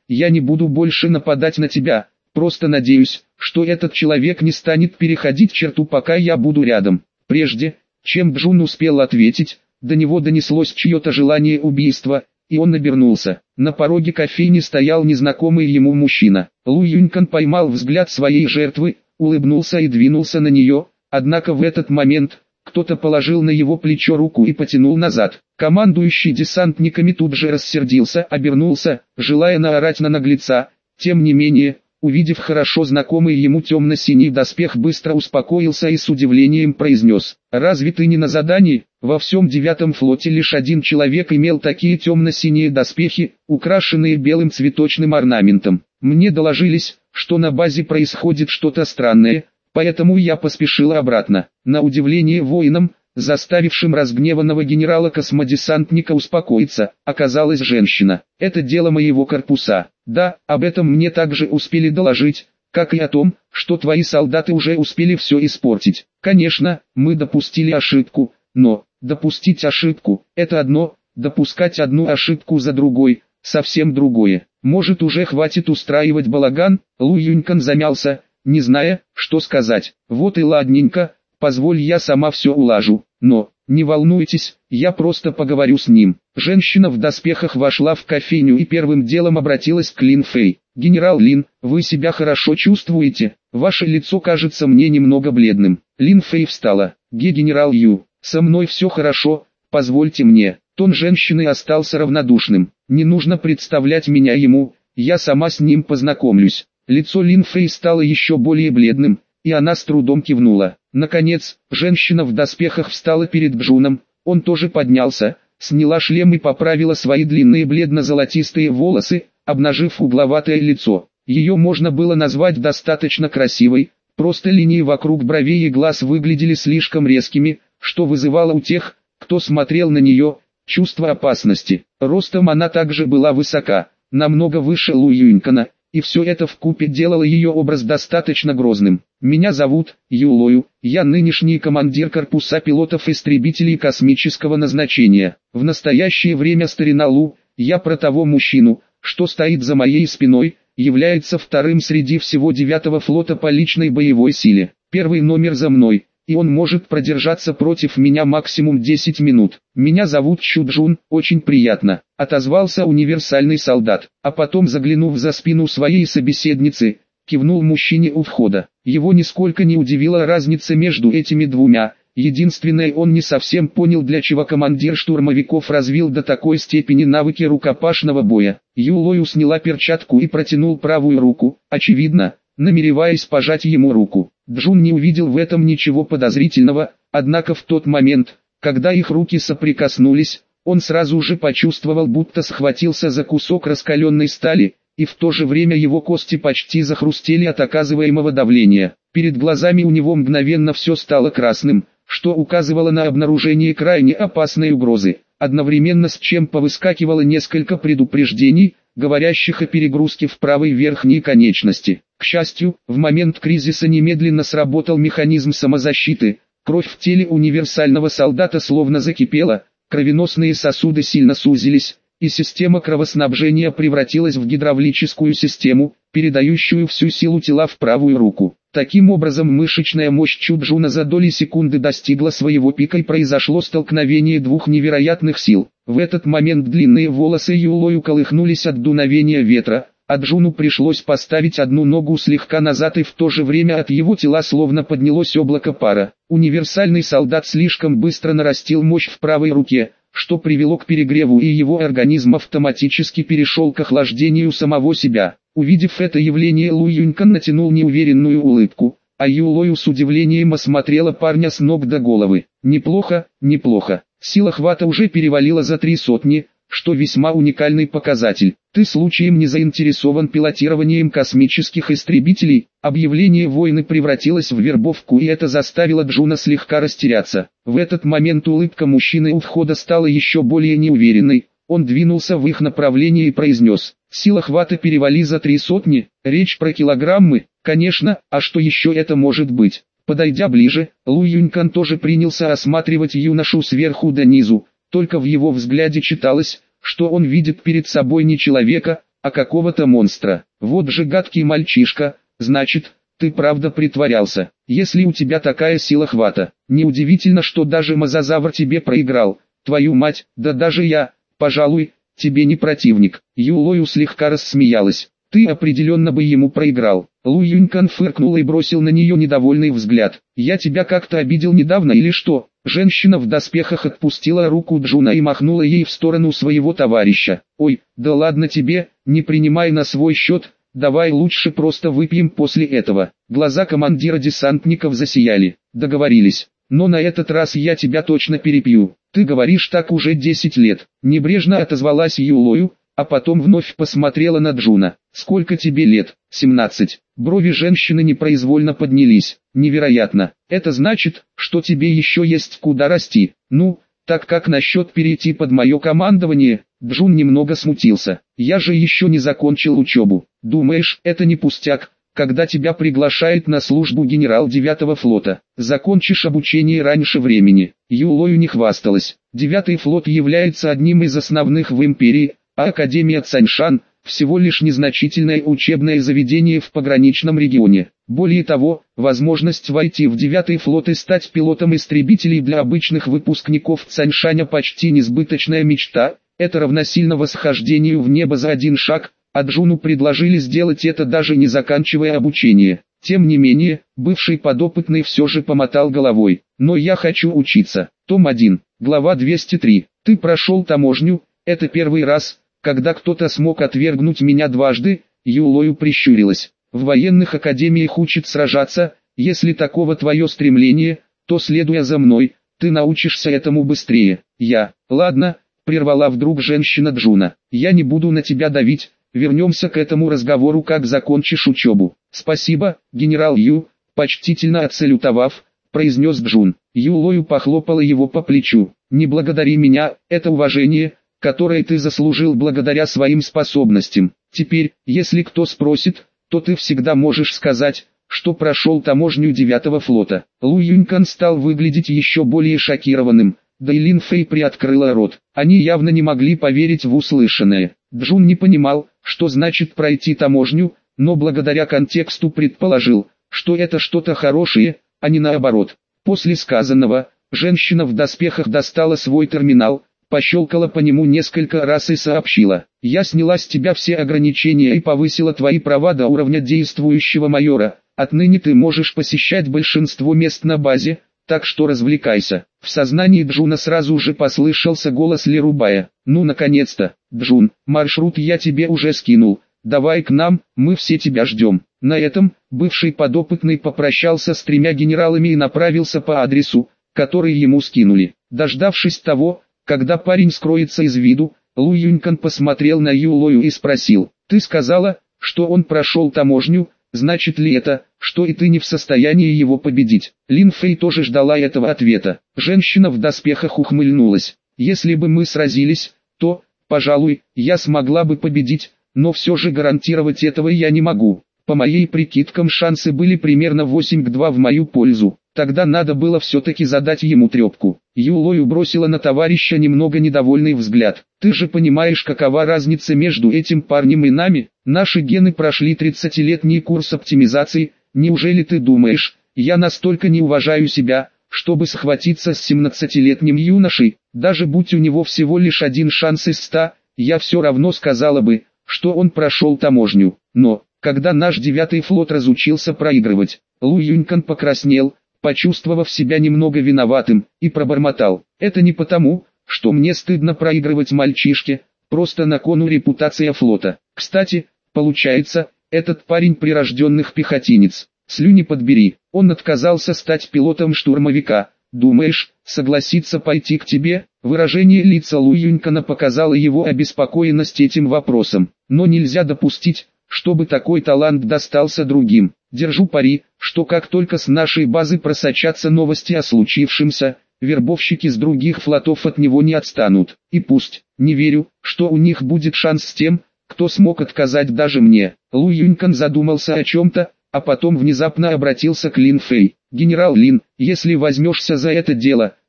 я не буду больше нападать на тебя, просто надеюсь, что этот человек не станет переходить черту, пока я буду рядом». Прежде, чем Джун успел ответить, до него донеслось чье-то желание убийства, и он обернулся. На пороге кофейни стоял незнакомый ему мужчина. Лу Юнькан поймал взгляд своей жертвы, улыбнулся и двинулся на нее, однако в этот момент кто-то положил на его плечо руку и потянул назад. Командующий десантниками тут же рассердился, обернулся, желая наорать на наглеца. Тем не менее, увидев хорошо знакомый ему темно-синий доспех, быстро успокоился и с удивлением произнес: «Разве ты не на задании? Во всем девятом флоте лишь один человек имел такие темно-синие доспехи, украшенные белым цветочным орнаментом. Мне доложились, что на базе происходит что-то странное, поэтому я поспешил обратно». На удивление воинам, заставившим разгневанного генерала-космодесантника успокоиться, оказалась женщина. «Это дело моего корпуса. Да, об этом мне также успели доложить, как и о том, что твои солдаты уже успели все испортить. Конечно, мы допустили ошибку, но допустить ошибку – это одно, допускать одну ошибку за другой – совсем другое. Может, уже хватит устраивать балаган?» Лу Юнькан замялся, не зная, что сказать. «Вот и ладненько, позволь, я сама все улажу, но, не волнуйтесь, я просто поговорю с ним». Женщина в доспехах вошла в кофейню и первым делом обратилась к Лин Фэй. «Генерал Лин, вы себя хорошо чувствуете? Ваше лицо кажется мне немного бледным». Лин Фэй встала. «Ге генерал Ю, со мной все хорошо, позвольте мне». Тон женщины остался равнодушным. «Не нужно представлять меня ему, я сама с ним познакомлюсь». Лицо Лин Фэй стало еще более бледным, и она с трудом кивнула. Наконец, женщина в доспехах встала перед Джуном, он тоже поднялся, сняла шлем и поправила свои длинные бледно-золотистые волосы, обнажив угловатое лицо. Ее можно было назвать достаточно красивой, просто линии вокруг бровей и глаз выглядели слишком резкими, что вызывало у тех, кто смотрел на нее, чувство опасности. Ростом она также была высока, намного выше Лу Юнькана, и все это вкупе делало ее образ достаточно грозным. «Меня зовут Ю Лою, я нынешний командир корпуса пилотов-истребителей космического назначения. В настоящее время, старина Лу, я про того мужчину, что стоит за моей спиной, является вторым среди всего девятого флота по личной боевой силе. Первый номер за мной, и он может продержаться против меня максимум десять минут. Меня зовут Чу Джун, очень приятно», — отозвался универсальный солдат, а потом, заглянув за спину своей собеседницы, кивнул мужчине у входа. Его нисколько не удивила разница между этими двумя. Единственное, он не совсем понял, для чего командир штурмовиков развил до такой степени навыки рукопашного боя. Ю Лою сняла перчатку и протянул правую руку, очевидно, намереваясь пожать ему руку. Джун не увидел в этом ничего подозрительного, однако в тот момент, когда их руки соприкоснулись, он сразу же почувствовал, будто схватился за кусок раскаленной стали, и в то же время его кости почти захрустели от оказываемого давления. Перед глазами у него мгновенно все стало красным, что указывало на обнаружение крайне опасной угрозы, одновременно с чем повыскакивало несколько предупреждений, говорящих о перегрузке в правой верхней конечности. К счастью, в момент кризиса немедленно сработал механизм самозащиты, кровь в теле универсального солдата словно закипела, кровеносные сосуды сильно сузились, и система кровоснабжения превратилась в гидравлическую систему, передающую всю силу тела в правую руку. Таким образом, мышечная мощь Чу Джуна за доли секунды достигла своего пика и произошло столкновение двух невероятных сил. В этот момент длинные волосы Ю Лою колыхнулись от дуновения ветра, а Джуну пришлось поставить одну ногу слегка назад, и в то же время от его тела словно поднялось облако пара. Универсальный солдат слишком быстро нарастил мощь в правой руке, что привело к перегреву, и его организм автоматически перешел к охлаждению самого себя. Увидев это явление, Лу Юнькан натянул неуверенную улыбку, а Ю Лою с удивлением осмотрела парня с ног до головы. «Неплохо, неплохо. Сила хвата уже перевалила за три сотни, что весьма уникальный показатель. Ты случаем не заинтересован пилотированием космических истребителей?» Объявление войны превратилось в вербовку, и это заставило Джуна слегка растеряться. В этот момент улыбка мужчины у входа стала еще более неуверенной. Он двинулся в их направлении и произнес: «Сила хвата перевали за три сотни, речь про килограммы, конечно, а что еще это может быть?» Подойдя ближе, Лу Юнькан тоже принялся осматривать юношу сверху донизу, только в его взгляде читалось, что он видит перед собой не человека, а какого-то монстра. Вот же гадкий мальчишка, значит, ты правда притворялся. Если у тебя такая сила хвата, неудивительно, что даже мозазавр тебе проиграл. Твою мать, да даже я, пожалуй, тебе не противник. Юлою слегка рассмеялась. Ты определенно бы ему проиграл. Лу Юнькан фыркнула и бросил на нее недовольный взгляд. Я тебя как-то обидел недавно или что? Женщина в доспехах отпустила руку Джуна и махнула ей в сторону своего товарища. Ой, да ладно тебе, не принимай на свой счет, давай лучше просто выпьем после этого. Глаза командира десантников засияли. Договорились. Но на этот раз я тебя точно перепью. Ты говоришь так уже десять лет. Небрежно отозвалась Юлою, а потом вновь посмотрела на Джуна. «Сколько тебе лет?» «семнадцать». Брови женщины непроизвольно поднялись. «Невероятно. Это значит, что тебе еще есть куда расти. Ну, так как насчет перейти под мое командование?» Джун немного смутился. «Я же еще не закончил учебу. Думаешь, это не пустяк, когда тебя приглашает на службу генерал девятого флота? Закончишь обучение раньше времени». Юлою не хвасталась. Девятый флот является одним из основных в империи, а Академия Цаньшан – всего лишь незначительное учебное заведение в пограничном регионе. Более того, возможность войти в девятый флот и стать пилотом истребителей для обычных выпускников Цаньшаня почти несбыточная мечта, это равносильно восхождению в небо за один шаг, а Джуну предложили сделать это даже не заканчивая обучение. Тем не менее, бывший подопытный все же помотал головой. «Но я хочу учиться». Том один, глава двести три. «Ты прошел таможню, это первый раз, когда кто-то смог отвергнуть меня дважды». Юлою прищурилась. «В военных академиях учат сражаться, если таково твое стремление, то следуя за мной, ты научишься этому быстрее». «Я, ладно», прервала вдруг женщина Джуна, «я не буду на тебя давить, вернемся к этому разговору, как закончишь учебу». «Спасибо, генерал Ю», почтительно отсалютовав, произнес Джун. Юлою похлопала его по плечу. «Не благодари меня, это уважение, которое ты заслужил благодаря своим способностям. Теперь, если кто спросит, то ты всегда можешь сказать, что прошел таможню девятого флота». Лу Юнькан стал выглядеть еще более шокированным, да и Лин Фэй приоткрыла рот. Они явно не могли поверить в услышанное. Джун не понимал, что значит пройти таможню, но благодаря контексту предположил, что это что-то хорошее, а не наоборот. После сказанного, женщина в доспехах достала свой терминал, пощелкала по нему несколько раз и сообщила: «Я сняла с тебя все ограничения и повысила твои права до уровня действующего майора. Отныне ты можешь посещать большинство мест на базе, так что развлекайся». В сознании Джуна сразу же послышался голос Лерубая. «Ну наконец-то, Джун, маршрут я тебе уже скинул, давай к нам, мы все тебя ждем». На этом, бывший подопытный попрощался с тремя генералами и направился по адресу, который ему скинули. Дождавшись того, когда парень скроется из виду, Лу Юнькан посмотрел на Юлою и спросил: «Ты сказала, что он прошел таможню, значит ли это, что и ты не в состоянии его победить?» Лин Фэй тоже ждала этого ответа. Женщина в доспехах ухмыльнулась. «Если бы мы сразились, то, пожалуй, я смогла бы победить, но все же гарантировать этого я не могу. По моей прикидкам шансы были примерно восемь к двум в мою пользу. Тогда надо было все-таки задать ему трепку». Юлою бросила на товарища немного недовольный взгляд. «Ты же понимаешь, какова разница между этим парнем и нами? Наши гены прошли тридцатилетний курс оптимизации. Неужели ты думаешь, я настолько не уважаю себя, чтобы схватиться с семнадцатилетним юношей? Даже будь у него всего лишь один шанс из ста, я все равно сказала бы, что он прошел таможню. Но, когда наш девятый флот разучился проигрывать», Лу Юнькан покраснел, почувствовав себя немного виноватым, и пробормотал: «Это не потому, что мне стыдно проигрывать мальчишке, просто на кону репутация флота. Кстати, получается, этот парень прирожденных пехотинец. Слюни подбери, он отказался стать пилотом штурмовика. Думаешь, согласится пойти к тебе?» Выражение лица Лу Юнькана показало его обеспокоенность этим вопросом. «Но нельзя допустить, чтобы такой талант достался другим. Держу пари, что как только с нашей базы просочатся новости о случившемся, вербовщики с других флотов от него не отстанут. И пусть, не верю, что у них будет шанс с тем, кто смог отказать даже мне». Лу Юнькан задумался о чем-то, а потом внезапно обратился к Лин Фэй. «Генерал Лин, если возьмешься за это дело,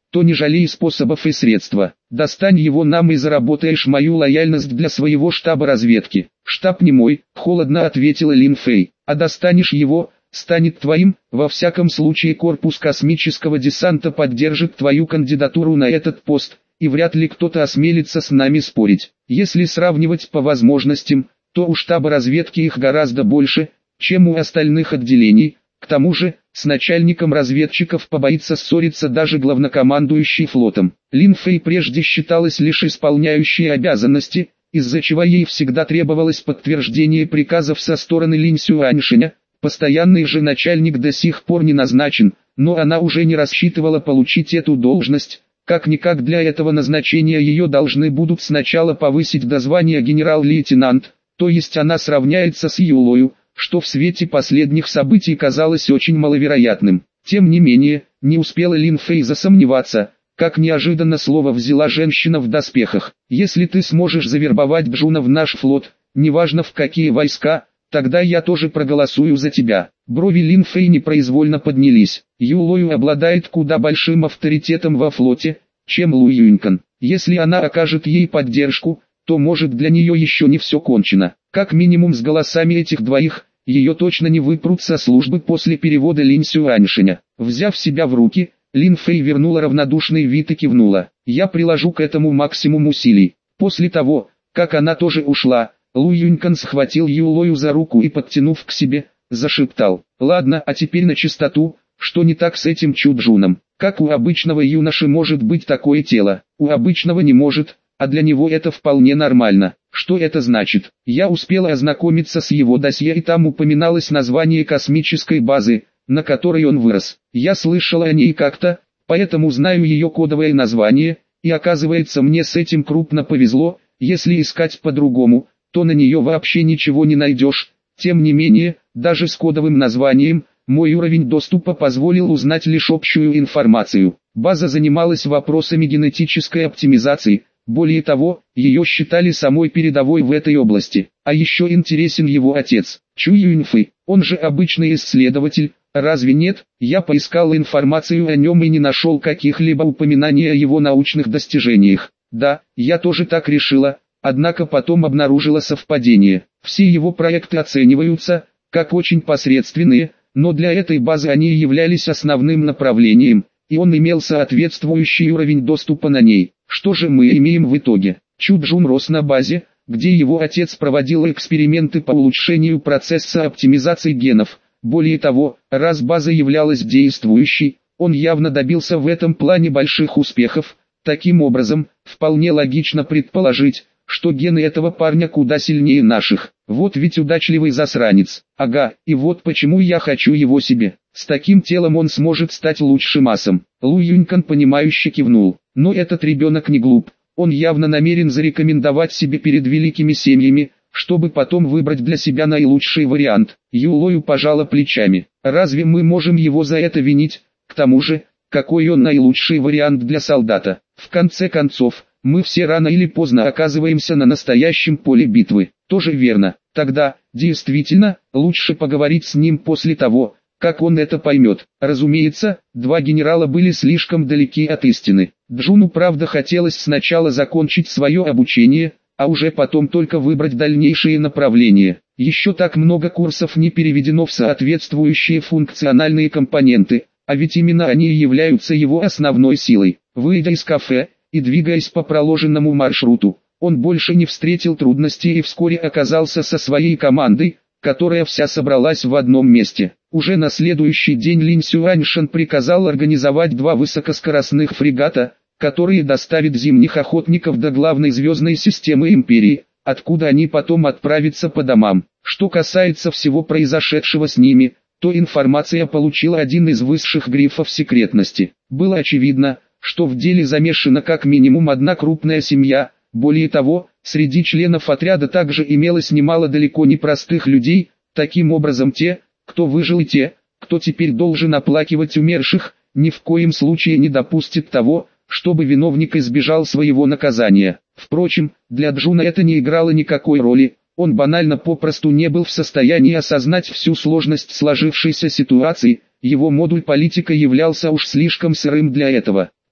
то не жалей способов и средства. Достань его нам и заработаешь мою лояльность для своего штаба разведки. Штаб не мой, холодно ответила Лин Фэй. А достанешь его, станет твоим, во всяком случае корпус космического десанта поддержит твою кандидатуру на этот пост, и вряд ли кто-то осмелится с нами спорить. Если сравнивать по возможностям, то у штаба разведки их гораздо больше, чем у остальных отделений. К тому же, с начальником разведчиков побоится ссориться даже главнокомандующий флотом. Лин Фэй прежде считалась лишь исполняющей обязанности, из-за чего ей всегда требовалось подтверждение приказов со стороны Линь Сюаньшиня. Постоянный же начальник до сих пор не назначен, но она уже не рассчитывала получить эту должность. Как-никак для этого назначения ее должны будут сначала повысить до звания генерал-лейтенант, то есть она сравняется с Юлою, что в свете последних событий казалось очень маловероятным. Тем не менее, не успела Лин Фэй засомневаться, как неожиданно слово взяла женщина в доспехах. «Если ты сможешь завербовать Джуна в наш флот, неважно в какие войска, тогда я тоже проголосую за тебя». Брови Лин Фэй непроизвольно поднялись. Юлою обладает куда большим авторитетом во флоте, чем Лу Юнькан. Если она окажет ей поддержку, то может для нее еще не все кончено. Как минимум с голосами этих двоих, ее точно не выпрут со службы после перевода Линь Сюаньшиня. Взяв себя в руки, Лин Фэй вернула равнодушный вид и кивнула. «Я приложу к этому максимум усилий». После того, как она тоже ушла, Лу Юнькан схватил Юлою за руку и, подтянув к себе, зашептал: «Ладно, а теперь на чистоту, что не так с этим Чуджуном? Как у обычного юноши может быть такое тело? У обычного не может, а для него это вполне нормально». Что это значит? Я успела ознакомиться с его досье, и там упоминалось название космической базы, на которой он вырос. Я слышала о ней как-то, поэтому знаю ее кодовое название, и оказывается мне с этим крупно повезло. Если искать по-другому, то на нее вообще ничего не найдешь. Тем не менее, даже с кодовым названием, мой уровень доступа позволил узнать лишь общую информацию. База занималась вопросами генетической оптимизации. Более того, ее считали самой передовой в этой области. А еще интересен его отец, Чу Юньфэй. Он же обычный исследователь, разве нет? Я поискал информацию о нем и не нашел каких-либо упоминаний о его научных достижениях. Да, я тоже так решила, однако потом обнаружила совпадение. Все его проекты оцениваются как очень посредственные, но для этой базы они являлись основным направлением, и он имел соответствующий уровень доступа на ней. Что же мы имеем в итоге? Чуджун рос на базе, где его отец проводил эксперименты по улучшению процесса оптимизации генов. Более того, раз база являлась действующей, он явно добился в этом плане больших успехов. Таким образом, вполне логично предположить, что гены этого парня куда сильнее наших. Вот ведь удачливый засранец. Ага, и вот почему я хочу его себе. С таким телом он сможет стать лучшим асом. Лу Юнькан понимающе кивнул. Но этот ребенок не глуп. Он явно намерен зарекомендовать себе перед великими семьями, чтобы потом выбрать для себя наилучший вариант. Юлою пожала плечами. Разве мы можем его за это винить? К тому же, какой он наилучший вариант для солдата? В конце концов, мы все рано или поздно оказываемся на настоящем поле битвы. Тоже верно. Тогда, действительно, лучше поговорить с ним после того, как он это поймет. Разумеется, два генерала были слишком далеки от истины. Джуну, правда, хотелось сначала закончить свое обучение, а уже потом только выбрать дальнейшие направления. Еще так много курсов не переведено в соответствующие функциональные компоненты, а ведь именно они и являются его основной силой. Выйдя из кафе и двигаясь по проложенному маршруту, он больше не встретил трудностей и вскоре оказался со своей командой, которая вся собралась в одном месте. Уже на следующий день Линь Сюаньшин приказал организовать два высокоскоростных фрегата, которые доставят зимних охотников до главной звездной системы Империи, откуда они потом отправятся по домам. Что касается всего произошедшего с ними, то информация получила один из высших грифов секретности. Было очевидно, что в деле замешана как минимум одна крупная семья. Более того, среди членов отряда также имелось немало далеко не простых людей. Таким образом, те, кто выжил, и те, кто теперь должен оплакивать умерших, ни в коем случае не допустят того, чтобы виновник избежал своего наказания. Впрочем, для Джуна это не играло никакой роли. Он банально попросту не был в состоянии осознать всю сложность сложившейся ситуации. Его модуль политика являлся уж слишком сырым для этого.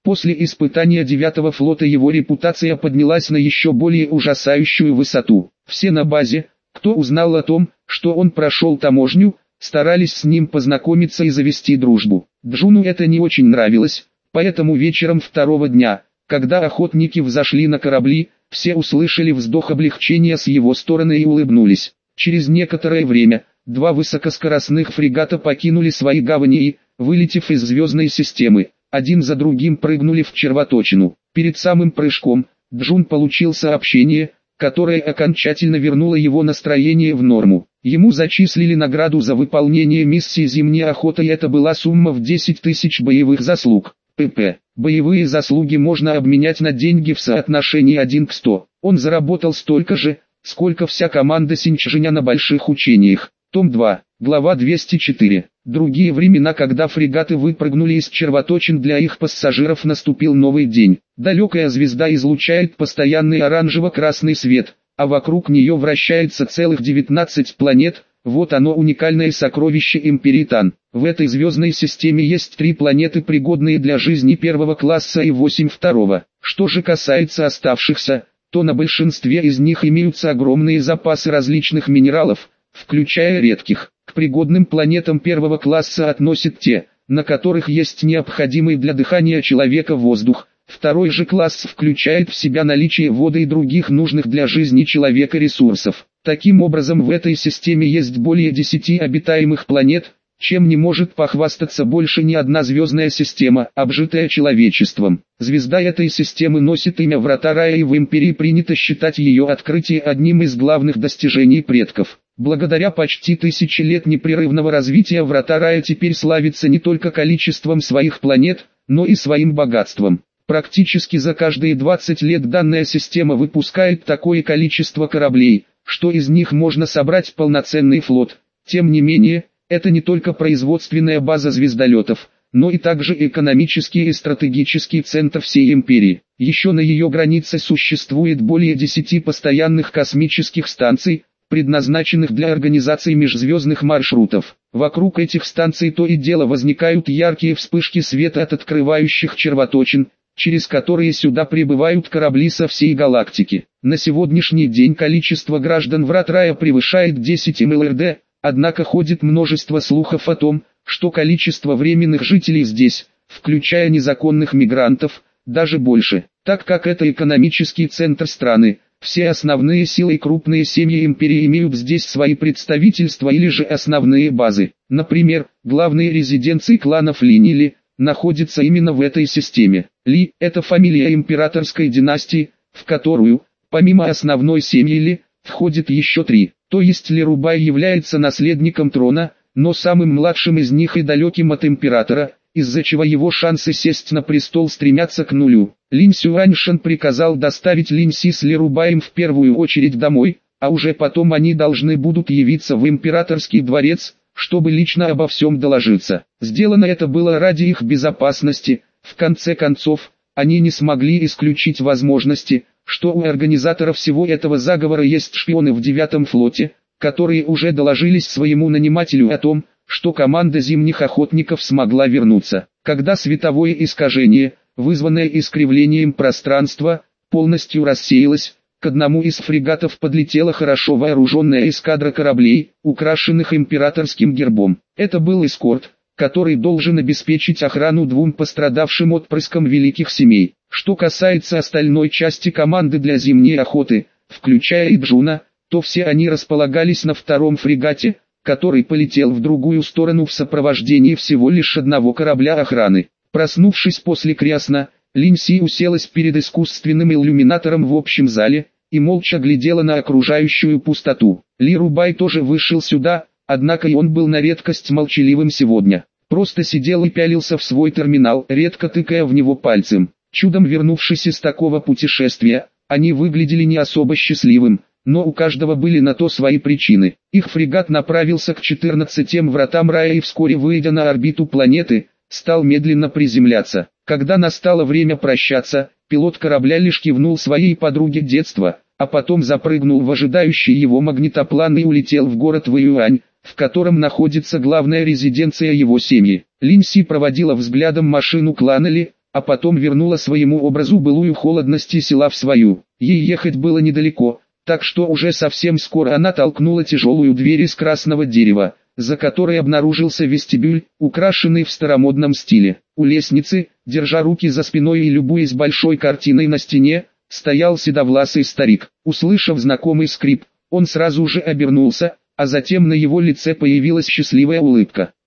После испытания девятого флота его репутация поднялась на еще более ужасающую высоту. Все на базе, кто узнал о том, что он прошел таможню, старались с ним познакомиться и завести дружбу. Джуну это не очень нравилось, поэтому вечером второго дня, когда охотники взошли на корабли, все услышали вздох облегчения с его стороны и улыбнулись. Через некоторое время, два высокоскоростных фрегата покинули свои гавани и, вылетев из звездной системы, один за другим прыгнули в червоточину. Перед самым прыжком, Джун получил сообщение, которое окончательно вернуло его настроение в норму. Ему зачислили награду за выполнение миссии «Зимняя охота» и это была сумма в десять тысяч боевых заслуг. ПП. Боевые заслуги можно обменять на деньги в соотношении один к сто. Он заработал столько же, сколько вся команда Синчжэня на больших учениях. Том два. Глава двести четыре. Другие времена, когда фрегаты выпрыгнули из червоточин, для их пассажиров наступил новый день. Далекая звезда излучает постоянный оранжево-красный свет, а вокруг нее вращается целых девятнадцать планет. Вот оно, уникальное сокровище Империи Тан. В этой звездной системе есть три планеты, пригодные для жизни первого класса, и восемь второго. Что же касается оставшихся, то на большинстве из них имеются огромные запасы различных минералов, включая редких. К пригодным планетам первого класса относят те, на которых есть необходимый для дыхания человека воздух. Второй же класс включает в себя наличие воды и других нужных для жизни человека ресурсов. Таким образом, в этой системе есть более десяти обитаемых планет, чем не может похвастаться больше ни одна звездная система, обжитая человечеством. Звезда этой системы носит имя Врата Рая, и в Империи принято считать ее открытие одним из главных достижений предков. Благодаря почти тысяче лет непрерывного развития Врата Рая теперь славится не только количеством своих планет, но и своим богатством. Практически за каждые двадцать лет данная система выпускает такое количество кораблей, что из них можно собрать полноценный флот. Тем не менее, это не только производственная база звездолетов, но и также экономический и стратегический центр всей империи. Еще на ее границе существует более десяти постоянных космических станций, предназначенных для организации межзвездных маршрутов. Вокруг этих станций то и дело возникают яркие вспышки света от открывающих червоточин, через которые сюда прибывают корабли со всей галактики. На сегодняшний день количество граждан Врат Рая превышает десять миллиардов, однако ходит множество слухов о том, что количество временных жителей здесь, включая незаконных мигрантов, даже больше. Так как это экономический центр страны, все основные силы и крупные семьи империи имеют здесь свои представительства или же основные базы. Например, главные резиденции кланов Ли Нили находятся именно в этой системе. Ли – это фамилия императорской династии, в которую, помимо основной семьи Ли, входит еще три. То есть Ли Рубай является наследником трона, но самым младшим из них и далеким от императора, из-за чего его шансы сесть на престол стремятся к нулю. Линь Сюаньшэн приказал доставить Линь Си с Ли Рубаем в первую очередь домой, а уже потом они должны будут явиться в императорский дворец, чтобы лично обо всем доложиться. Сделано это было ради их безопасности. В конце концов, они не смогли исключить возможности, что у организаторов всего этого заговора есть шпионы в девятом флоте, которые уже доложились своему нанимателю о том, что команда зимних охотников смогла вернуться. Когда световое искажение, вызванное искривлением пространства, полностью рассеялось, к одному из фрегатов подлетела хорошо вооруженная эскадра кораблей, украшенных императорским гербом. Это был эскорт, который должен обеспечить охрану двум пострадавшим отпрыскам великих семей. Что касается остальной части команды для зимней охоты, включая и Джуна, то все они располагались на втором фрегате, который полетел в другую сторону в сопровождении всего лишь одного корабля охраны. Проснувшись после крясна, Линь Си уселась перед искусственным иллюминатором в общем зале и молча глядела на окружающую пустоту. Ли Рубай тоже вышел сюда, однако и он был на редкость молчаливым сегодня. Просто сидел и пялился в свой терминал, редко тыкая в него пальцем. Чудом вернувшись из такого путешествия, они выглядели не особо счастливым, но у каждого были на то свои причины. Их фрегат направился к четырнадцатим вратам рая и вскоре, выйдя на орбиту планеты, стал медленно приземляться. Когда настало время прощаться, пилот корабля лишь кивнул своей подруге детства, а потом запрыгнул в ожидающий его магнитоплан и улетел в город Вэйюань, в котором находится главная резиденция его семьи. Линь Си проводила взглядом машину клана Ли, а потом вернула своему образу былую холодность и села в свою. Ей ехать было недалеко, так что уже совсем скоро она толкнула тяжелую дверь из красного дерева, за которой обнаружился вестибюль, украшенный в старомодном стиле. У лестницы, держа руки за спиной и любуясь большой картиной на стене, стоял седовласый старик. Услышав знакомый скрип, он сразу же обернулся, а затем на его лице появилась счастливая улыбка.